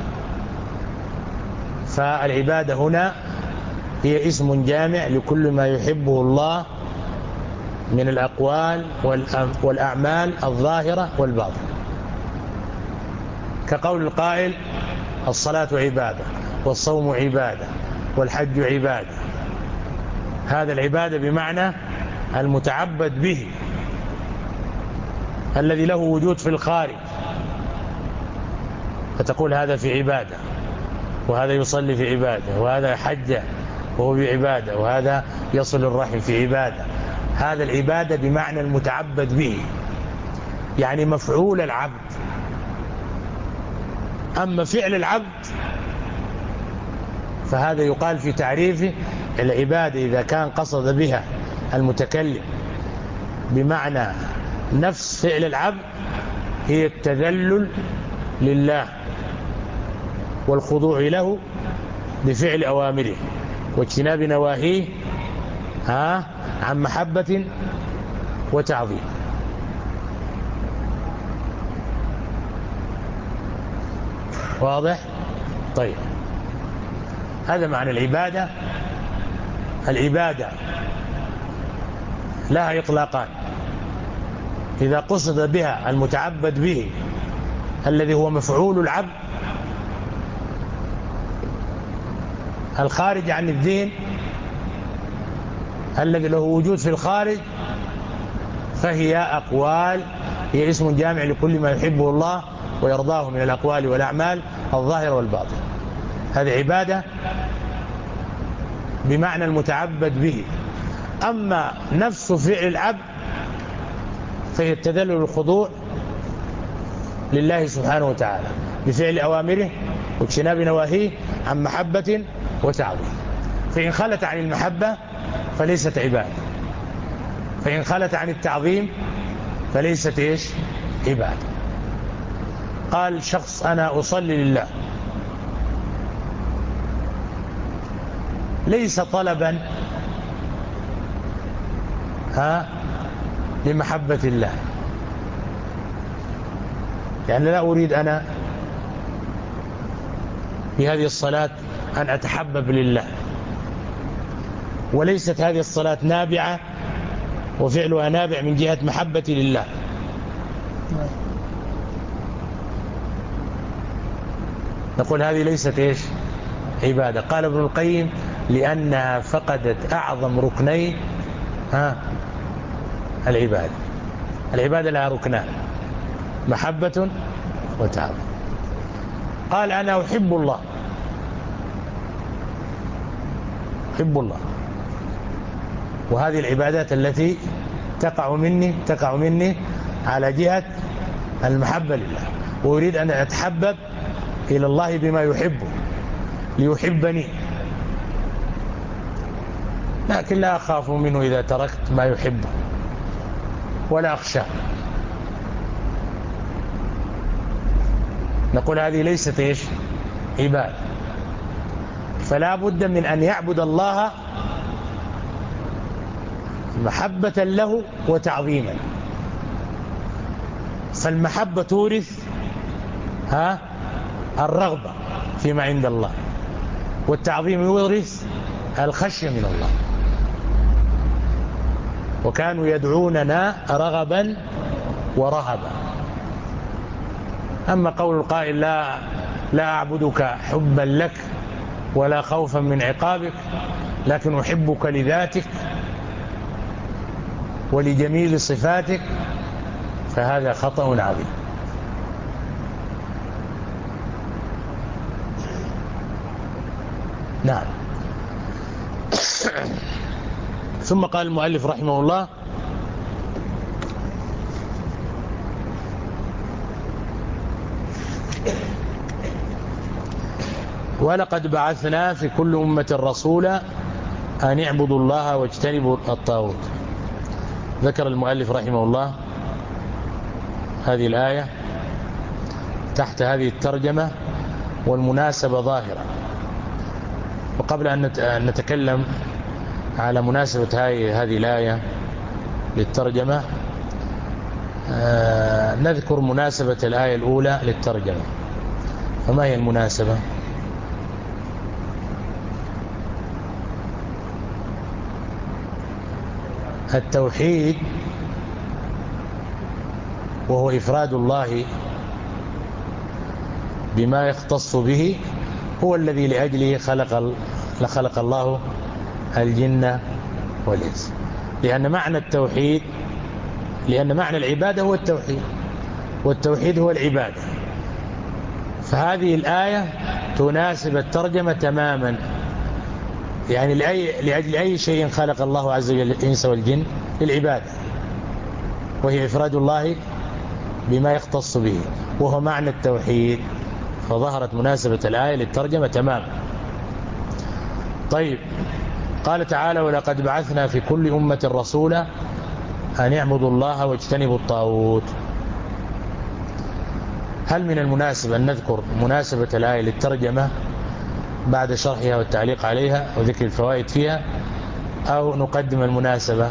[SPEAKER 1] فالعبادة هنا هي اسم جامع لكل ما يحبه الله من الأقوال والأعمال الظاهرة والباطنة، كقول القائل الصلاة عبادة والصوم عبادة والحج عبادة. هذا العبادة بمعنى المتعبد به الذي له وجود في الخارج، فتقول هذا في عبادة، وهذا يصلي في عبادة، وهذا حج وهو بعبادة، وهذا يصل الرحم في عبادة. هذا العبادة بمعنى المتعبد به يعني مفعول العبد. أما فعل العبد فهذا يقال في تعريفه العبادة إذا كان قصد بها المتكلم بمعنى نفس فعل العبد هي التذلل لله والخضوع له بفعل أوامره واجتناب نواهيه ها عن محبة وتعظيم. واضح؟ طيب، هذا معنى العبادة. العبادة لها إطلاقان: إذا قصد بها المتعبد به الذي هو مفعول العبد الخارج عن الذهن الذي له وجود في الخارج، فهي أقوال، هي اسم جامع لكل ما يحبه الله ويرضاه من الأقوال والأعمال الظاهرة والباطنة. هذه عبادة بمعنى المتعبد به. أما نفس فعل العبد فهي التذلل والخضوع لله سبحانه وتعالى بفعل أوامره واجتناب نواهيه عن محبة وتعظيم. فإن خلت عن المحبة فليست عبادة، فإن خلت عن التعظيم فليست إيش؟ عبادة. قال شخص: أنا أصلي لله، ليس طلبا ها لمحبة الله، يعني لا أريد أنا بهذه الصلاة أن أتحبب لله، وليست هذه الصلاة نابعة وفعلها نابع من جهة محبتي لله. نقول هذه ليست إيش؟ عبادة. قال ابن القيم: لأنها فقدت أعظم ركني ها العبادة. العبادة لها ركنان: محبة وتعظيم. قال: أنا أحب الله، أحب الله، وهذه العبادات التي تقع مني تقع مني على جهة المحبة لله، وأريد أن أتحبب إلى الله بما يحبه ليحبني، لكن لا أخاف منه إذا تركت ما يحبه ولا أخشى. نقول هذه ليست إيش؟ عبادة. فلا بد من أن يعبد الله محبة له وتعظيما. فالمحبة تورث ها الرغبة فيما عند الله، والتعظيم يورث الخشية من الله. وكانوا يدعوننا رغبا ورهبا. أما قول القائل: لا لا أعبدك حبا لك ولا خوفا من عقابك، لكن أحبك لذاتك ولجميل صفاتك، فهذا خطأ عظيم. نعم. ثم قال المؤلف رحمه الله: ولقد بعثنا في كل أمة رسولا أن اعبدوا الله واجتنبوا الطاغوت. ذكر المؤلف رحمه الله هذه الآية تحت هذه الترجمة، والمناسبة ظاهرة. وقبل أن نتكلم على مناسبة هذه الآية للترجمة، نذكر مناسبة الآية الأولى للترجمة. فما هي المناسبة؟ التوحيد، وهو إفراد الله بما يختص به، هو الذي لأجله خلق لخلق الله الجن والإنس. لأن معنى التوحيد لأن معنى العبادة هو التوحيد، والتوحيد هو العبادة. فهذه الآية تناسب الترجمة تماما. يعني لأي لأجل أي شيء خلق الله عز وجل الإنس والجن؟ للعبادة، وهي إفراد الله بما يختص به، وهو معنى التوحيد. فظهرت مناسبة الآية للترجمة تماما. طيب، قال تعالى: ولقد بعثنا في كل أمة رسولا أن يعبدوا الله واجتنبوا الطاغوت. هل من المناسب أن نذكر مناسبة الآية للترجمة بعد شرحها والتعليق عليها وذكر الفوائد فيها، أو نقدم المناسبة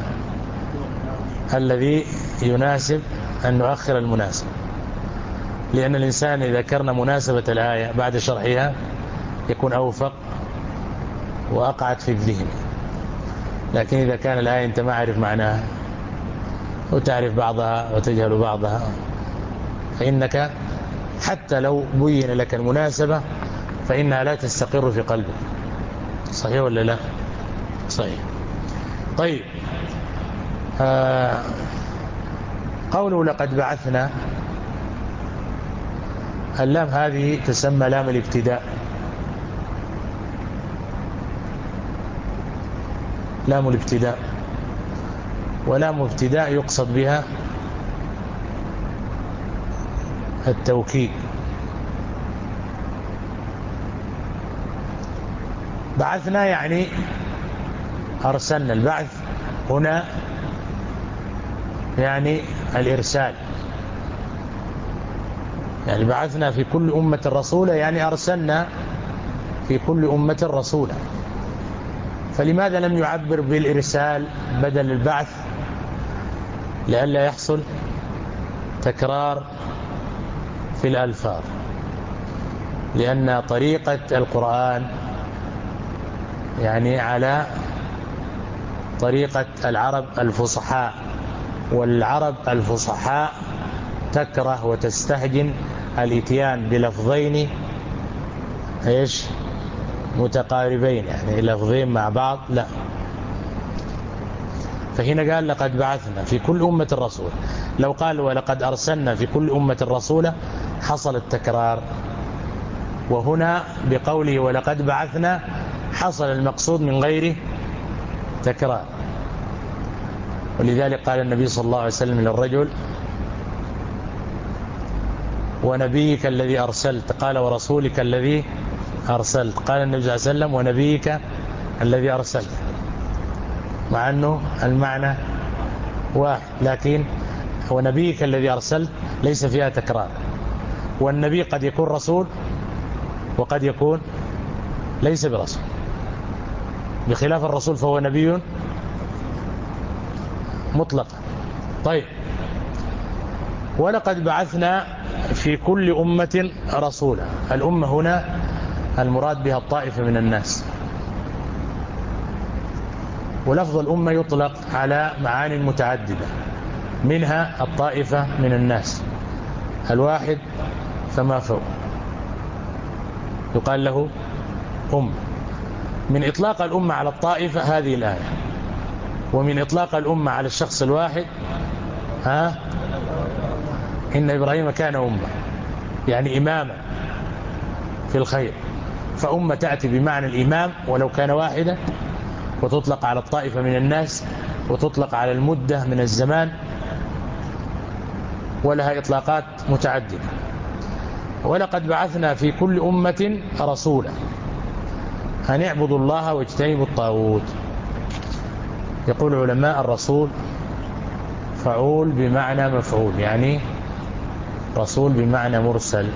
[SPEAKER 1] الذي يناسب أن نؤخر المناسبة؟ لأن الإنسان إذا ذكرنا مناسبة الآية بعد شرحها يكون أوفق وأقعد في الذهن، لكن إذا كان الآية أنت ما عارف معناها وتعرف بعضها وتجهل بعضها فإنك حتى لو بين لك المناسبة فإنها لا تستقر في قلبك. صحيح ولا لا؟ صحيح. طيب، آه قوله لقد بعثنا، اللام هذه تسمى لام الابتداء، لام الابتداء، ولام ابتداء يقصد بها التوكيد. بعثنا يعني أرسلنا، البعث هنا يعني الإرسال، يعني بعثنا في كل أمة رسولا، يعني أرسلنا في كل أمة رسولا. فلماذا لم يعبر بالإرسال بدل البعث؟ لئلا يحصل تكرار في الألفاظ، لأن طريقة القرآن يعني على طريقة العرب الفصحاء، والعرب الفصحاء تكره وتستهجن الاتيان بلفظين ايش متقاربين، يعني لفظين مع بعض، لا. فهنا قال لقد بعثنا في كل أمة رسول، لو قال ولقد أرسلنا في كل أمة رسولا حصل التكرار، وهنا بقوله ولقد بعثنا حصل المقصود من غير تكرار. ولذلك قال النبي صلى الله عليه وسلم للرجل ونبيك الذي أرسلت، قال ورسولك الذي أرسلت، قال النبي صلى الله عليه وسلم ونبيك الذي أرسلت، مع أنه المعنى واحد، لكن ونبيك الذي أرسلت ليس فيها تكرار. والنبي قد يكون رسول وقد يكون ليس برسول، بخلاف الرسول فهو نبي مطلقا. طيب، ولقد بعثنا في كل أمة رسولا، الأمة هنا المراد بها الطائفة من الناس، ولفظ الأمة يطلق على معاني متعددة، منها الطائفة من الناس، الواحد فما فوق يقال له أم. من إطلاق الأمة على الطائفة هذه الآية، ومن إطلاق الأمة على الشخص الواحد ها إن إبراهيم كان أمة، يعني إماما في الخير. فأمة تأتي بمعنى الإمام ولو كان واحدا، وتطلق على الطائفة من الناس، وتطلق على المدة من الزمان، ولها إطلاقات متعددة. ولقد بعثنا في كل أمة رسولا أن اعبدوا الله واجتنبوا الطاغوت. يقول علماء الرسول فعول بمعنى مفعول، يعني رسول بمعنى مرسل.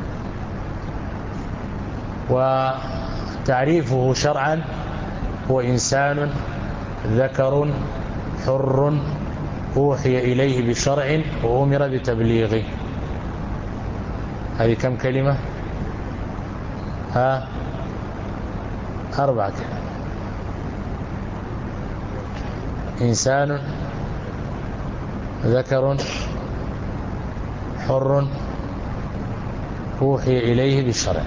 [SPEAKER 1] وتعريفه شرعا هو إنسان ذكر حر أوحي إليه بشرع وأمر بتبليغه. هذه كم كلمة؟ ها أربعة كلمة. إنسان ذكر حر أوحي إليه بالشرع.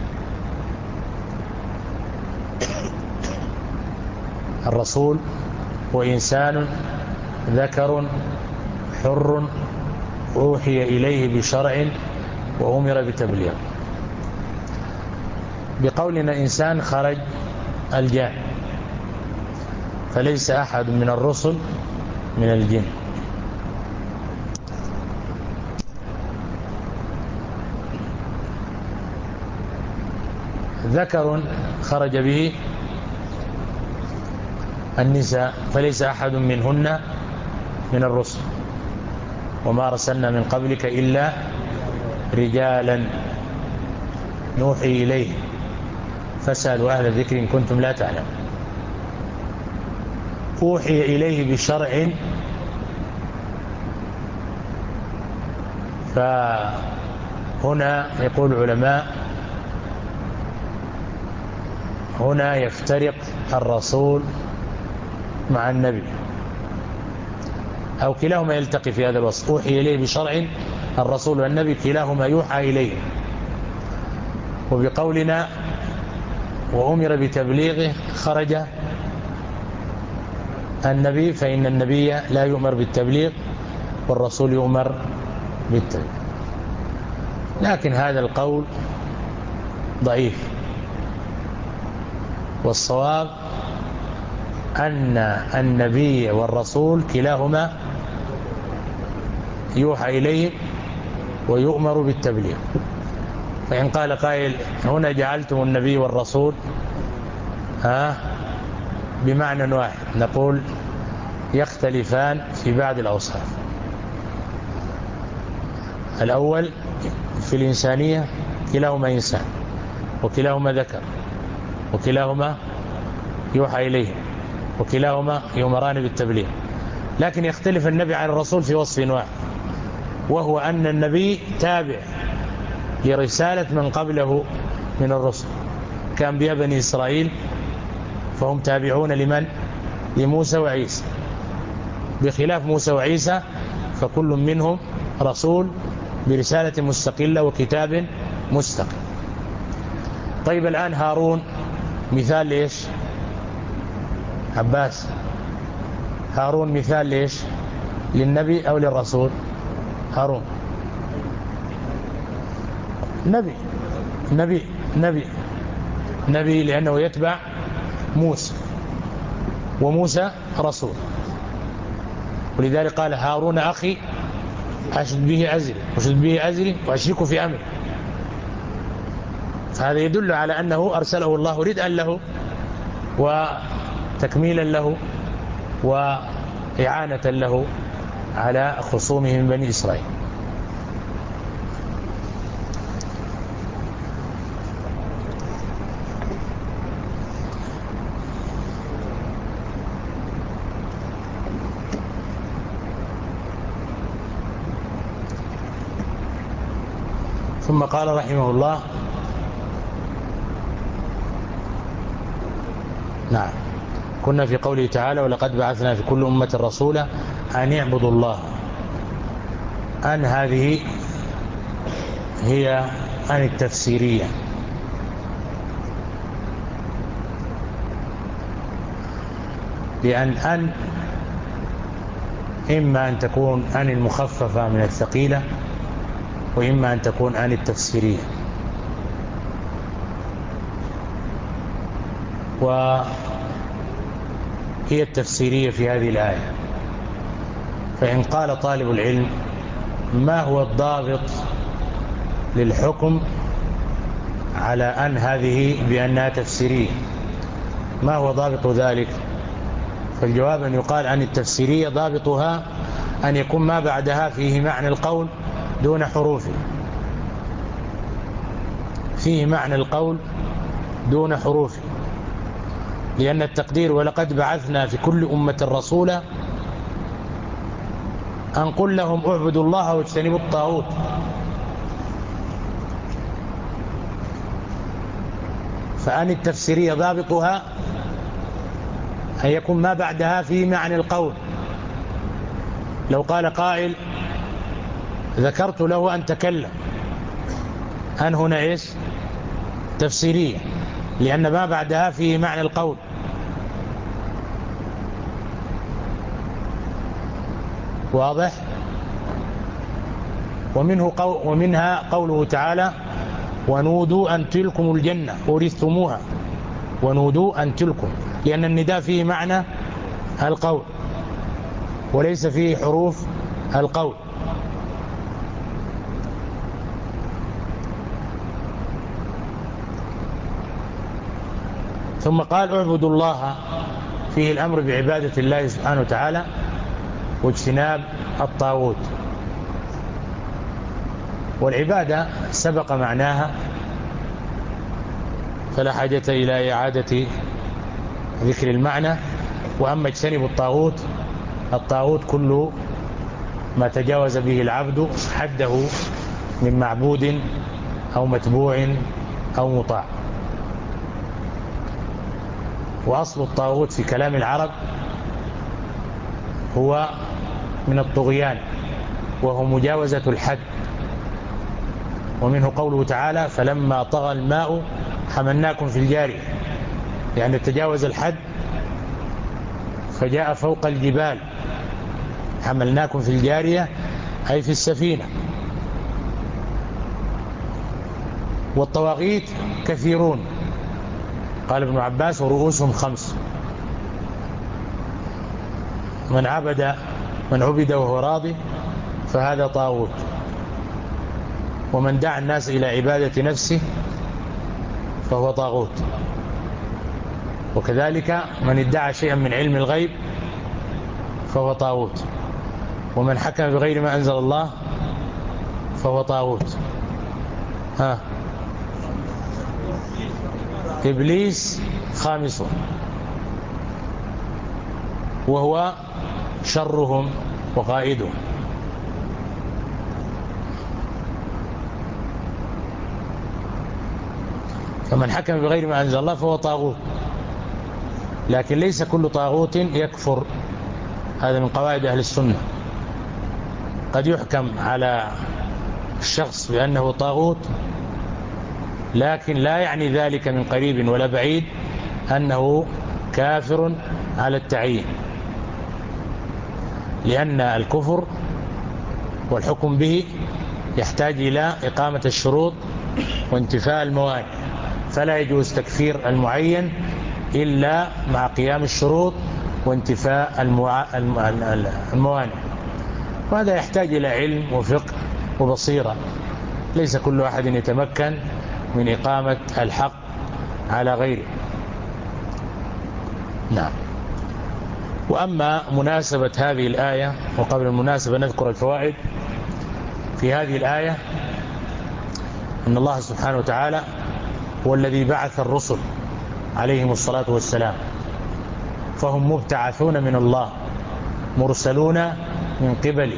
[SPEAKER 1] الرسول هو إنسان ذكر حر أوحي إليه بشرع وأمر بتبليغ. بقولنا إنسان خرج الجان، فليس أحد من الرسل من الجن. ذكر خرج به النساء، فليس أحد منهن من الرسل، وما أرسلنا من قبلك إلا رجالا نوحي إليه فاسألوا أهل الذكر إن كنتم لا تعلمون. أوحي إليه بشرع، فهنا يقول العلماء هنا يفترق الرسول مع النبي، أو كلاهما يلتقي في هذا الوصف. أوحي إليه بشرع، الرسول والنبي كلاهما يوحى إليه. وبقولنا وأمر بتبليغه خرج النبي، فإن النبي لا يؤمر بالتبليغ والرسول يؤمر بالتبليغ. لكن هذا القول ضعيف، والصواب أن النبي والرسول كلاهما يوحى إليه ويؤمر بالتبليغ. فإن قال قائل هنا جعلتم النبي والرسول ها بمعنى واحد، نقول يختلفان في بعض الأوصاف. الأول في الإنسانية كلاهما إنسان وكلاهما ذكر وكلاهما يوحى إليه وكلاهما يؤمران بالتبليغ. لكن يختلف النبي عن الرسول في وصف واحد، وهو أن النبي تابع لرسالة من قبله من الرسل كأنبياء بني إسرائيل، فهم تابعون لمن؟ لموسى وعيسى، بخلاف موسى وعيسى فكل منهم رسول برسالة مستقلة وكتاب مستقل. طيب الآن هارون مثال ليش؟ عباس، هارون مثال ليش؟ للنبي أو للرسول؟ هارون نبي نبي نبي نبي لأنه يتبع موسى، وموسى رسول، ولذلك قال هارون أخي أشد به أزري وشد به أزري وأشركه في أمري. فهذا يدل على أنه أرسله الله ردءا له وتكميلا له وإعانة له على خصومه من بني إسرائيل. ثم قال رحمه الله نعم كنا في قوله تعالى ولقد بعثنا في كل أمة رسولا أن اعبدوا الله. أن هذه هي أن التفسيرية، لأن أن إما أن تكون أن المخففة من الثقيلة، وإما أن تكون أن التفسيرية. وهي التفسيرية في هذه الآية. فإن قال طالب العلم ما هو الضابط للحكم على أن هذه بأنها تفسيرية، ما هو ضابط ذلك؟ فالجواب أن يقال عن التفسيرية ضابطها أن يكون ما بعدها فيه معنى القول دون حروفه، فيه معنى القول دون حروفه، لأن التقدير ولقد بعثنا في كل أمة رسولا أن قل لهم اعبدوا الله واجتنبوا الطاغوت. فأن التفسيرية ضابطها أن يكون ما بعدها فيه معنى القول. لو قال قائل ذكرت له أن تكلم، أن هنا إيش؟ تفسيرية، لأن ما بعدها فيه معنى القول. واضح؟ ومنه قو ومنها قوله تعالى ونودوا أن تلكم الجنة أورثتموها، ونودوا أن تلكم، لأن النداء فيه معنى القول وليس فيه حروف القول. ثم قال اعبدوا الله، فيه الأمر بعبادة الله سبحانه وتعالى واجتناب الطاغوت. والعبادة سبق معناها فلا حاجة إلى إعادة ذكر المعنى. وأما اجتنبوا الطاغوت، الطاغوت كل ما تجاوز به العبد حده من معبود أو متبوع أو مطاع. وأصل الطاغوت في كلام العرب هو من الطغيان، وهو مجاوزة الحد، ومنه قوله تعالى فلما طغى الماء حملناكم في الجارية، يعني تجاوز الحد فجاء فوق الجبال. حملناكم في الجارية أي في السفينة. والطواغيت كثيرون، قال ابن عباس ورؤوسهم خمس: من عبد من عبد وهو راضي فهذا طاغوت، ومن دعا الناس إلى عبادة نفسه فهو طاغوت، وكذلك من ادعى شيئا من علم الغيب فهو طاغوت، ومن حكم بغير ما أنزل الله فهو طاغوت. ها إبليس خامسهم وهو شرهم وقائدهم. فمن حكم بغير ما أنزل الله فهو طاغوت، لكن ليس كل طاغوت يكفر. هذا من قواعد أهل السنة. قد يحكم على الشخص بأنه طاغوت، لكن لا يعني ذلك من قريب ولا بعيد أنه كافر على التعيين، لأن الكفر والحكم به يحتاج إلى إقامة الشروط وانتفاء الموانع، فلا يجوز تكفير المعين إلا مع قيام الشروط وانتفاء الموانع. وهذا يحتاج إلى علم وفقه وبصيرة، ليس كل أحد يتمكن من إقامة الحق على غيره. نعم. وأما مناسبة هذه الآية، وقبل المناسبة نذكر الفوائد في هذه الآية. إن الله سبحانه وتعالى هو الذي بعث الرسل عليهم الصلاة والسلام، فهم مبتعثون من الله مرسلون من قبله،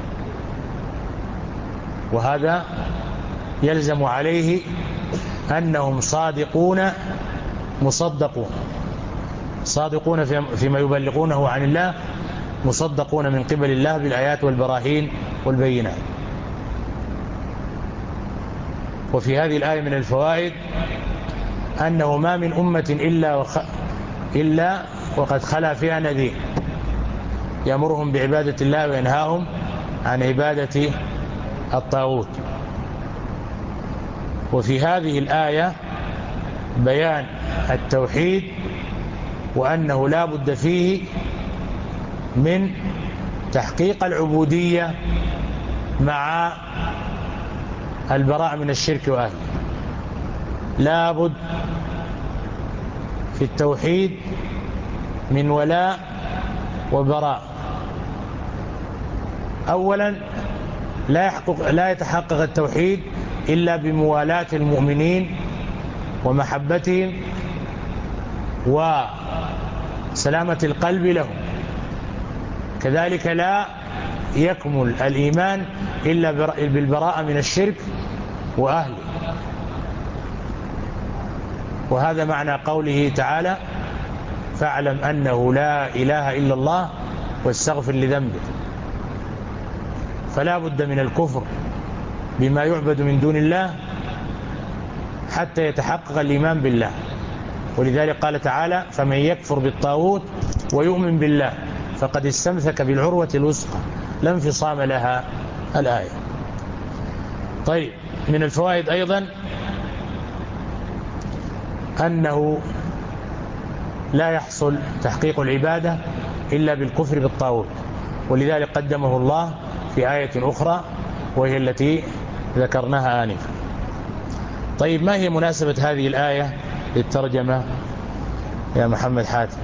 [SPEAKER 1] وهذا يلزم عليه أنهم صادقون مصدقون، صادقون فيما يبلغونه عن الله، مصدقون من قبل الله بالآيات والبراهين والبينات. وفي هذه الآية من الفوائد أنه ما من أمة إلا, وخ... إلا وقد خلا فيها نذير يأمرهم بعبادة الله وينهاهم عن عبادة الطاغوت. وفي هذه الآية بيان التوحيد، وأنه لا بد فيه من تحقيق العبودية مع البراءة من الشرك وأهله. لا بد في التوحيد من ولاء وبراء. أولا لا يحقق لا يتحقق التوحيد إلا بموالاة المؤمنين ومحبتهم وسلامة القلب لهم. كذلك لا يكمل الإيمان إلا بالبراءة من الشرك وأهله. وهذا معنى قوله تعالى فاعلم أنه لا إله إلا الله واستغفر لذنبك. فلا بد من الكفر بما يعبد من دون الله حتى يتحقق الإيمان بالله. ولذلك قال تعالى فمن يكفر بالطاغوت ويؤمن بالله فقد استمسك بالعروة الوثقى لا انفصام لها، الآية. طيب، من الفوائد أيضا أنه لا يحصل تحقيق العبادة إلا بالكفر بالطاغوت، ولذلك قدمه الله في آية أخرى وهي التي ذكرناها آنفا. طيب، ما هي مناسبة هذه الآية للترجمة يا محمد حاتم؟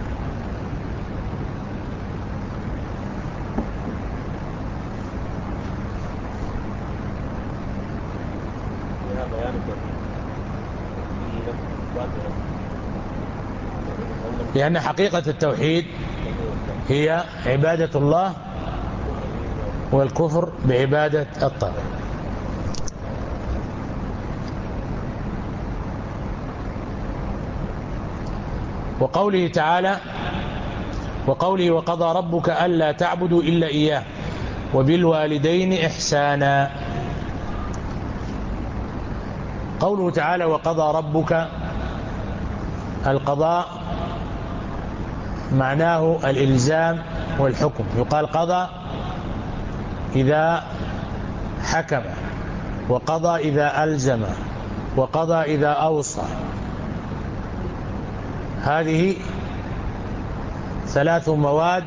[SPEAKER 1] لأن حقيقة التوحيد هي عبادة الله والكفر بعبادة الطاغوت. وقوله تعالى وقوله وقضى ربك ألا تعبدوا إلا إياه وبالوالدين إحسانا. قوله تعالى وقضى ربك، القضاء معناه الإلزام والحكم. يقال قضى إذا حكم، وقضى إذا ألزم، وقضى إذا أوصى. هذه ثلاث مواد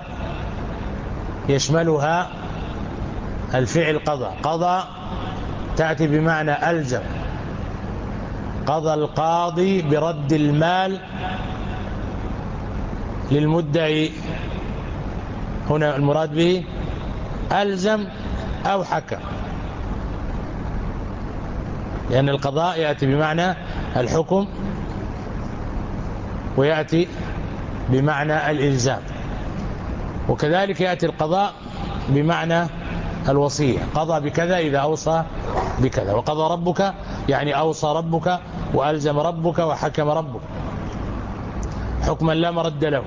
[SPEAKER 1] يشملها الفعل قضى. قضى تأتي بمعنى ألزم، قضى القاضي برد المال للمدعي، هنا المراد به ألزم أو حكم، لأن القضاء يأتي بمعنى الحكم ويأتي بمعنى الإلزام، وكذلك يأتي القضاء بمعنى الوصية، قضى بكذا إذا أوصى بكذا. وقضى ربك يعني أوصى ربك وألزم ربك وحكم ربك حكما لا مرد له.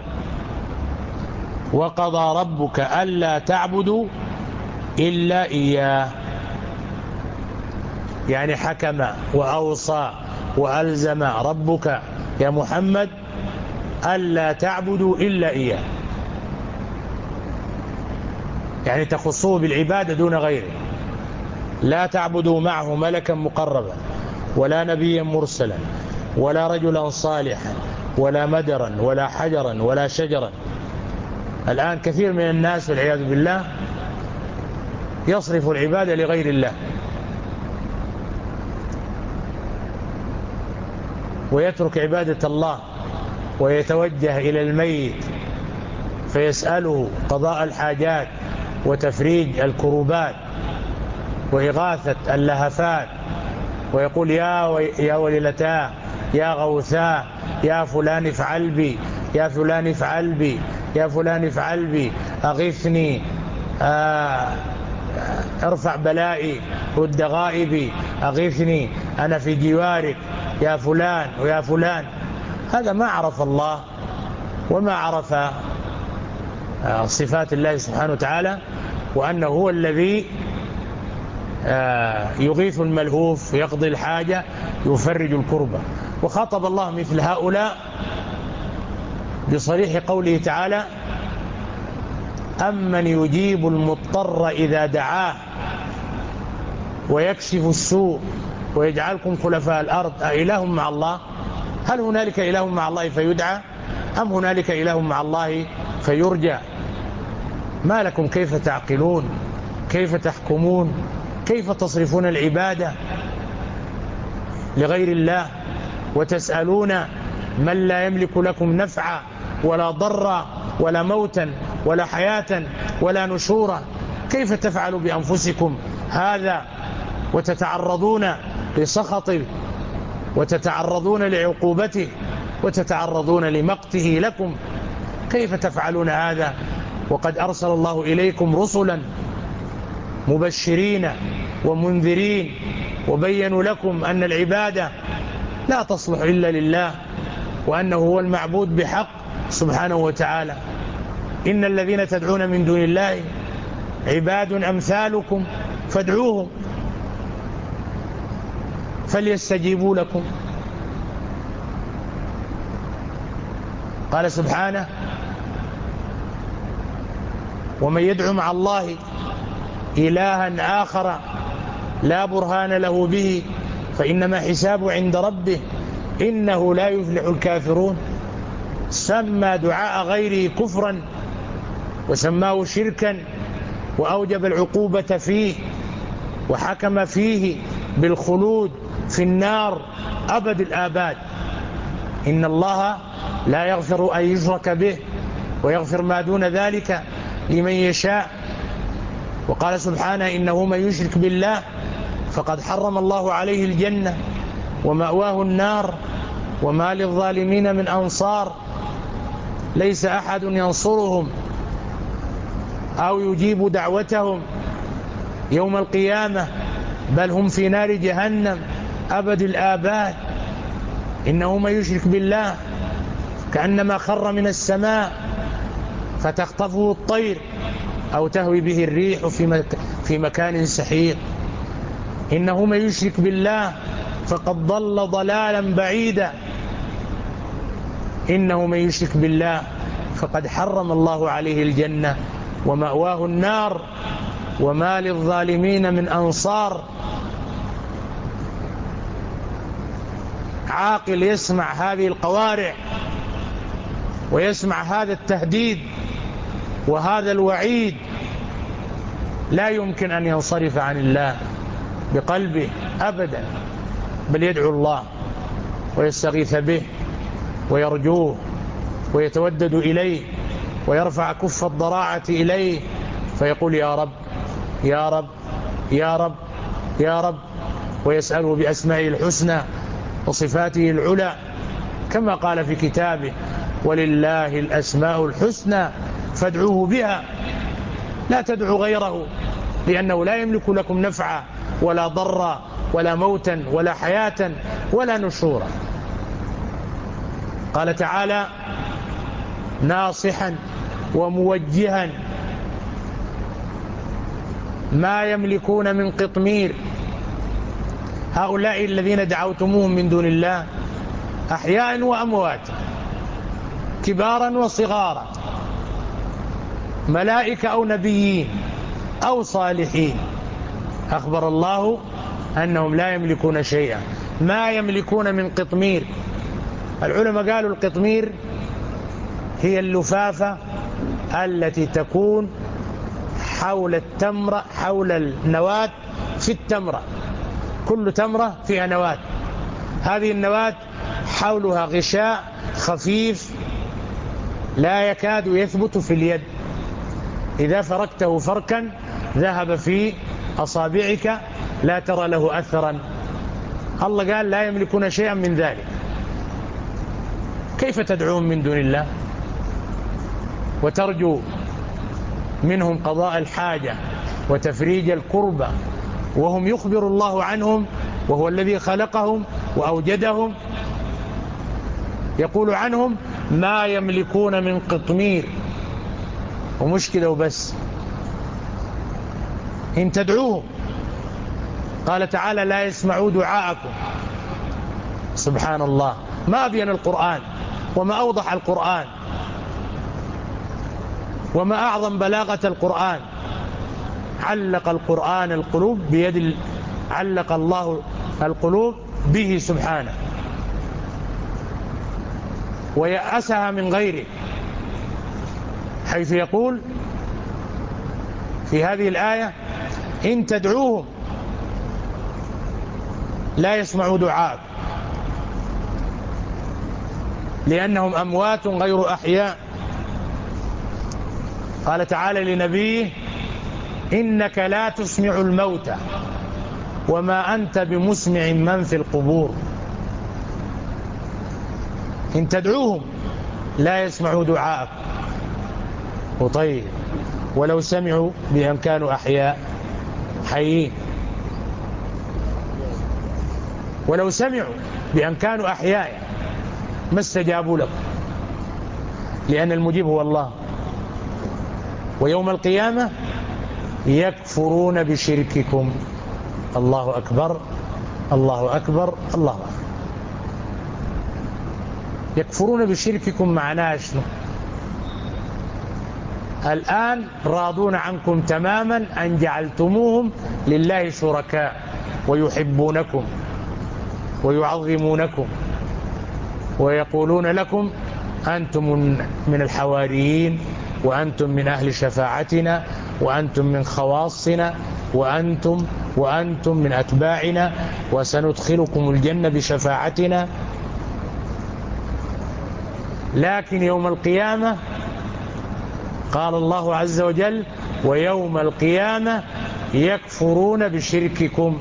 [SPEAKER 1] وقضى ربك ألا تعبدوا إلا إياه، يعني حكم وأوصى وألزم ربك يا محمد ألا تعبدوا إلا إياه، يعني تخصوه بالعبادة دون غيره. لا تعبدوا معه ملكا مقربا ولا نبيا مرسلا ولا رجلا صالحا ولا مدرا ولا حجرا ولا شجرا. الآن كثير من الناس والعياذ بالله يصرف العبادة لغير الله، ويترك عبادة الله ويتوجه إلى الميت فيسأله قضاء الحاجات وتفريج الكروبات وإغاثة اللهفات، ويقول يا وي يا ويلتاه يا غوثاه يا فلان افعل بي يا فلان افعل بي يا فلان افعل بي أغثني، آه ارفع بلائي، رد غائبي، أغثني أنا في جوارك يا فلان ويا فلان. هذا ما عرف الله وما عرف صفات الله سبحانه وتعالى، وأنه هو الذي يغيث الملهوف، يقضي الحاجة، يفرج الكربة. وخاطب الله مثل هؤلاء بصريح قوله تعالى أمن يجيب المضطر إذا دعاه ويكشف السوء ويجعلكم خلفاء الأرض أإله مع الله؟ هل هنالك إله مع الله فيدعى أم هنالك إله مع الله فيرجى؟ ما لكم كيف تعقلون؟ كيف تحكمون؟ كيف تصرفون العبادة لغير الله وتسألون من لا يملك لكم نفعا ولا ضرا ولا موتا ولا حياة ولا نشورا؟ كيف تفعلوا بأنفسكم هذا وتتعرضون لسخطه وتتعرضون لعقوبته وتتعرضون لمقته لكم؟ كيف تفعلون هذا وقد أرسل الله إليكم رسلا مبشرين ومنذرين وبينوا لكم أن العبادة لا تصلح إلا لله وأنه هو المعبود بحق سبحانه وتعالى. إن الذين تدعون من دون الله عباد أمثالكم فادعوهم فليستجيبوا لكم. قال سبحانه ومن يدعو مع الله إلها آخر لا برهان له به فإنما حسابه عند ربه إنه لا يفلح الكافرون. سمى دعاء غيره كفرا وسماه شركا وأوجب العقوبة فيه وحكم فيه بالخلود في النار أبد الآباد. إن الله لا يغفر أن يشرك به ويغفر ما دون ذلك لمن يشاء. وقال سبحانه إنه من يشرك بالله فقد حرم الله عليه الجنة ومأواه النار وما للظالمين من أنصار. ليس أحد ينصرهم أو يجيب دعوتهم يوم القيامة، بل هم في نار جهنم أبد الآباد. إنه من يشرك بالله كأنما خر من السماء فتخطفه الطير أو تهوي به الريح في مكان سحيق. إنه من يشرك بالله فقد ضل ضلالا بعيدا. إنه من يشرك بالله فقد حرم الله عليه الجنة ومأواه النار وما للظالمين من أنصار. عاقل يسمع هذه القوارع ويسمع هذا التهديد وهذا الوعيد لا يمكن أن ينصرف عن الله بقلبه أبدا، بل يدعو الله ويستغيث به ويرجوه ويتودد إليه ويرفع كف الضراعة إليه فيقول يا رب يا رب يا رب يا رب، ويسأله بأسمائه الحسنى وصفاته العلى كما قال في كتابه ولله الأسماء الحسنى فادعوه بها لا تدعو غيره، لأنه لا يملك لكم نفعا ولا ضرا ولا موتا ولا حياة ولا نشورا. قال تعالى ناصحا وموجها ما يملكون من قطمير. هؤلاء الذين دعوتموهم من دون الله أحياء وأموات، كبارا وصغارا، ملائكة أو نبيين أو صالحين، أخبر الله أنهم لا يملكون شيئا. ما يملكون من قطمير. العلماء قالوا القطمير هي اللفافة التي تكون حول التمرة، حول النواة في التمرة، كل تمرة فيها نواة، هذه النواة حولها غشاء خفيف لا يكاد يثبت في اليد، إذا فركته فركا ذهب في أصابعك لا ترى له أثرا. الله قال لا يملكون شيئا من ذلك. كيف تدعون من دون الله وترجو منهم قضاء الحاجة وتفريج الكربة وهم يخبر الله عنهم وهو الذي خلقهم وأوجدهم؟ يقول عنهم ما يملكون من قطمير. ومشكلة وبس إن تدعوهم، قال تعالى لا يسمعوا دعاءكم. سبحان الله، ما أبين القرآن وما أوضح القرآن وما أعظم بلاغة القرآن. علق القرآن القلوب بيد ال... علق الله القلوب به سبحانه ويأسها من غيره، حيث يقول في هذه الآية إن تدعوهم لا يسمعوا دعاءك لأنهم أموات غير أحياء. قال تعالى لنبيه إنك لا تسمع الموتى وما أنت بمسمع من في القبور. إن تدعوهم لا يسمعوا دعاءك. وطيب ولو سمعوا بأن كانوا أحياء حيين، ولو سمعوا بأن كانوا أحياء ما استجابوا لكم، لأن المجيب هو الله. ويوم القيامة يكفرون بشرككم. الله أكبر الله أكبر الله أكبر. يكفرون بشرككم معناه شنو؟ الآن راضون عنكم تماما أن جعلتموهم لله شركاء ويحبونكم ويعظمونكم ويقولون لكم أنتم من الحواريين وأنتم من أهل شفاعتنا وأنتم من خواصنا وأنتم وأنتم من أتباعنا وسندخلكم الجنة بشفاعتنا. لكن يوم القيامة قال الله عز وجل ويوم القيامة يكفرون بشرككم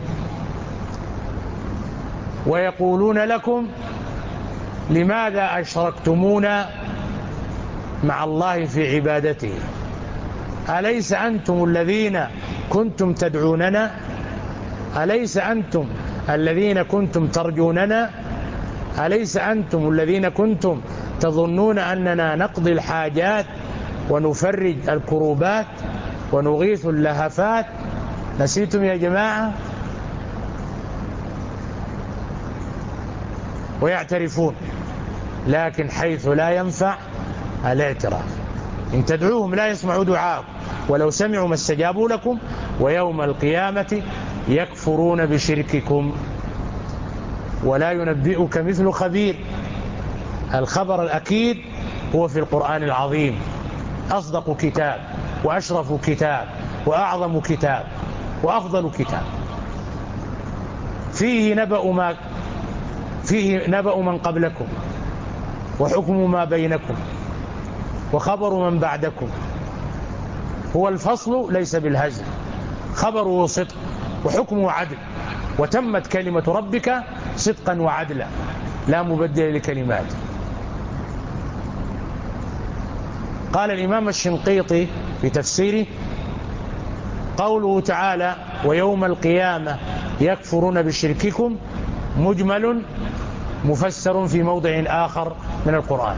[SPEAKER 1] ويقولون لكم لماذا أشركتمونا مع الله في عبادته. أليس أنتم الذين كنتم تدعوننا؟ أليس أنتم الذين كنتم ترجوننا؟ أليس أنتم الذين كنتم تظنون أننا نقضي الحاجات ونفرج الكروبات ونغيث اللهفات؟ نسيتم يا جماعة؟ ويعترفون، لكن حيث لا ينفع الاعتراف. إن تدعوهم لا يسمعوا دعاءكم ولو سمعوا ما استجابوا لكم ويوم القيامة يكفرون بشرككم ولا ينبئك مثل خبير. الخبر الأكيد هو في القرآن العظيم، أصدق كتاب وأشرف كتاب وأعظم كتاب وأفضل كتاب، فيه نبأ ما فيه نبأ من قبلكم وحكم ما بينكم وخبر من بعدكم. هو الفصل ليس بالهزل، خبره صدق وحكمه عدل، وتمت كلمة ربك صدقا وعدلا لا مبدل لكلماته. قال الإمام الشنقيطي في تفسيره: قوله تعالى ويوم القيامة يكفرون بشرككم مجمل مفسر في موضع آخر من القرآن.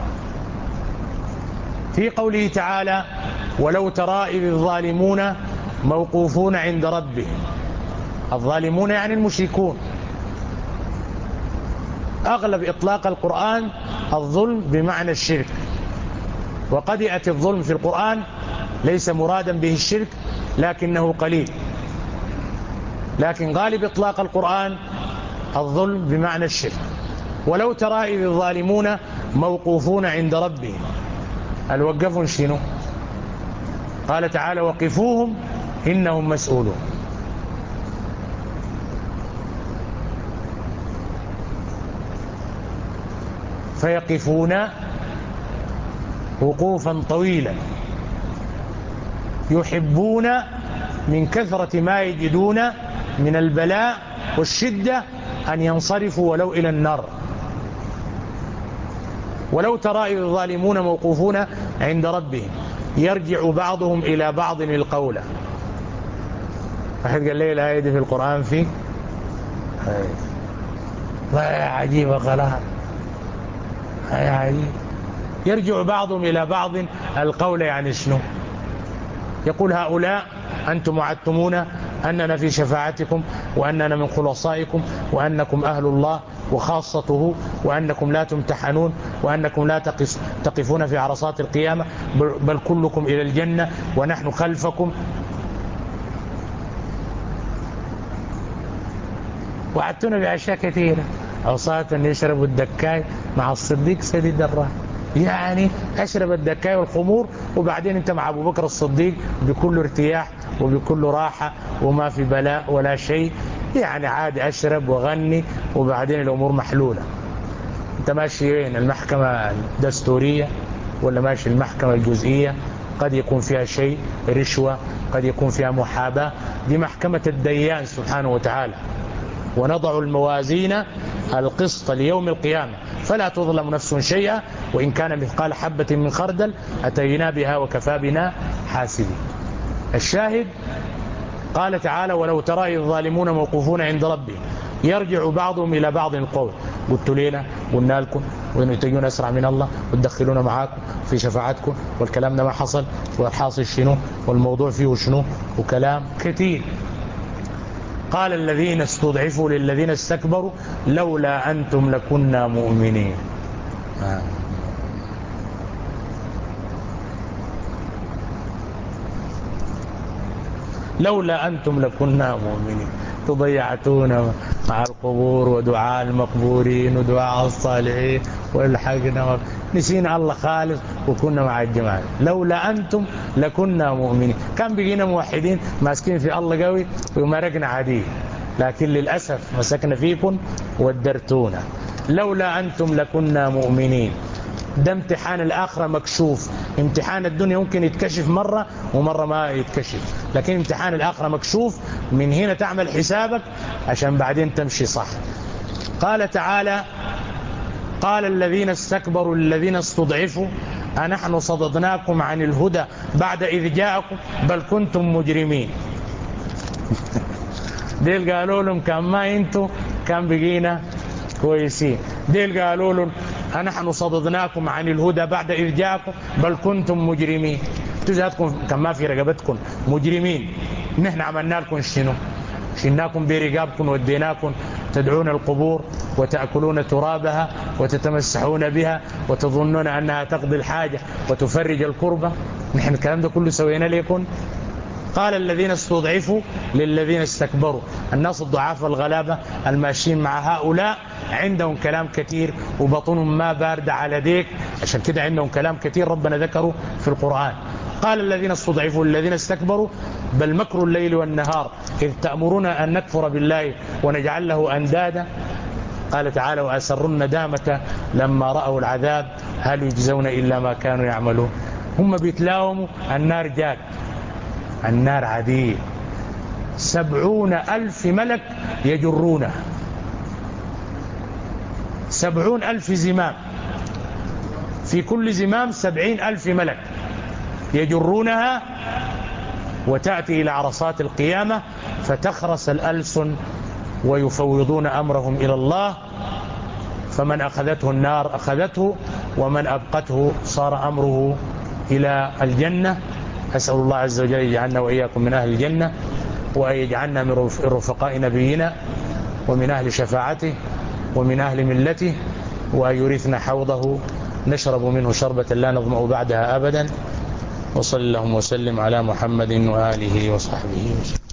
[SPEAKER 1] في قوله تعالى ولو ترى إذ الظالمون موقوفون عند ربهم، الظالمون يعني المشركون. أغلب إطلاق القرآن الظلم بمعنى الشرك، وقد يأتي الظلم في القرآن ليس مرادا به الشرك لكنه قليل، لكن غالب إطلاق القرآن الظلم بمعنى الشرك. ولو ترى إذ الظالمون موقوفون عند ربهم، الوقفون شنو؟ قال تعالى وقفوهم إنهم مسؤولون. فيقفون وقوفا طويلا يحبون من كثرة ما يجدون من البلاء والشدة أن ينصرفوا ولو إلى النار. ولو ترى إذ الظالمون موقوفون عند ربهم يرجع بعضهم إلى بعض القول. واحد قال لي الآية دي في القرآن فيه والله عجيبة خلاص، هاي عجيب. يرجع بعضهم إلى بعض القول، يعني شنو؟ يقول هؤلاء أنتم وعدتمونا أننا في شفاعتكم وأننا من خلصائكم وأنكم أهل الله وخاصته وأنكم لا تمتحنون وأنكم لا تقفون في عرصات القيامة بل كلكم إلى الجنة ونحن خلفكم. وعدتنا بأشياء كثيرة، أوصاة أن يشربوا الدكاي مع الصديق سديد الراي، يعني أشرب الدكاي والخمور وبعدين أنت مع أبو بكر الصديق بكل ارتياح وبكل راحة وما في بلاء ولا شيء، يعني عادي أشرب وغني وبعدين الأمور محلولة. أنت ماشي وين؟ المحكمة الدستورية ولا ماشي المحكمة الجزئية؟ قد يكون فيها شيء رشوة، قد يكون فيها محاباة. دي محكمة الديان سبحانه وتعالى. ونضع الموازين القسط ليوم القيامة فلا تظلم نفس شيئا وإن كان مثقال حبة من خردل أتينا بها وكفى بنا حاسبين. الشاهد قال تعالى ولو ترى الظالمون موقوفون عند ربهم يرجع بعضهم إلى بعض القول، قلت لنا قلنا لكم وإن تجون أسرع من الله وتدخلون معاكم في شفاعتكم والكلام ده ما حصل، والحاصل شنو والموضوع فيه شنو وكلام كثير. قال الذين استضعفوا للذين استكبروا لولا أنتم لكنا مؤمنين. آه. لولا أنتم لكنا مؤمنين، تضيعتونا مع القبور ودعاء المقبورين ودعاء الصالحين والحقنا، نسينا الله خالص وكنا مع الجماعة. لولا أنتم لكنا مؤمنين. كان بقينا موحدين ماسكين في الله قوي ومرقنا عادي، لكن للأسف مسكنا فيكم ودرتونا. لولا أنتم لكنا مؤمنين. ده امتحان الآخرة مكشوف. امتحان الدنيا ممكن يتكشف مرة ومرة ما يتكشف، لكن امتحان الآخرة مكشوف. من هنا تعمل حسابك عشان بعدين تمشي صح. قال تعالى قال الذين استكبروا الذين استضعفوا أنحن صددناكم عن الهدى بعد إذ جاءكم بل كنتم مجرمين. ديل قالوا لهم كان ما انتوا كان بقينا كويسين. ديل قالوا لهم نحن صددناكم عن الهدى بعد إذ جاءكم بل كنتم مجرمين. تجاتكم كان ما في رقبتكم مجرمين. نحن عملنا لكم شنو؟ شلناكم برقابكم وديناكم تدعون القبور وتأكلون ترابها وتتمسحون بها وتظنون أنها تقضي الحاجة وتفرج الكربة. نحن الكلام ده كله سوينا لكم. قال الذين استضعفوا للذين استكبروا. الناس الضعاف والغلابة الماشيين مع هؤلاء عندهم كلام كثير وبطنهم ما بارد على ديك، عشان كده عندهم كلام كثير ربنا ذكره في القرآن. قال الذين استضعفوا الذين استكبروا بل مكر الليل والنهار إذ تأمرون أن نكفر بالله ونجعل له أندادا. قال تعالى وأسروا الندامة لما رأوا العذاب هل يجزون إلا ما كانوا يعملون. هم بيتلاوموا النار جات، النار عديد، سبعون ألف ملك يجرونه، سبعون ألف زمام، في كل زمام سبعين ألف ملك يجرونها، وتأتي إلى عرصات القيامة فتخرس الألسن ويفوضون أمرهم إلى الله، فمن أخذته النار أخذته ومن أبقته صار أمره إلى الجنة. أسأل الله عز وجل يجعلنا وإياكم من أهل الجنة، وأن يجعلنا من رفقاء نبينا ومن أهل شفاعته ومن أهل ملته، وأن يورثنا حوضه نشرب منه شربة لا نظمأ بعدها أبدا. وصلى اللهم وسلم على محمد وآله وصحبه وسلم.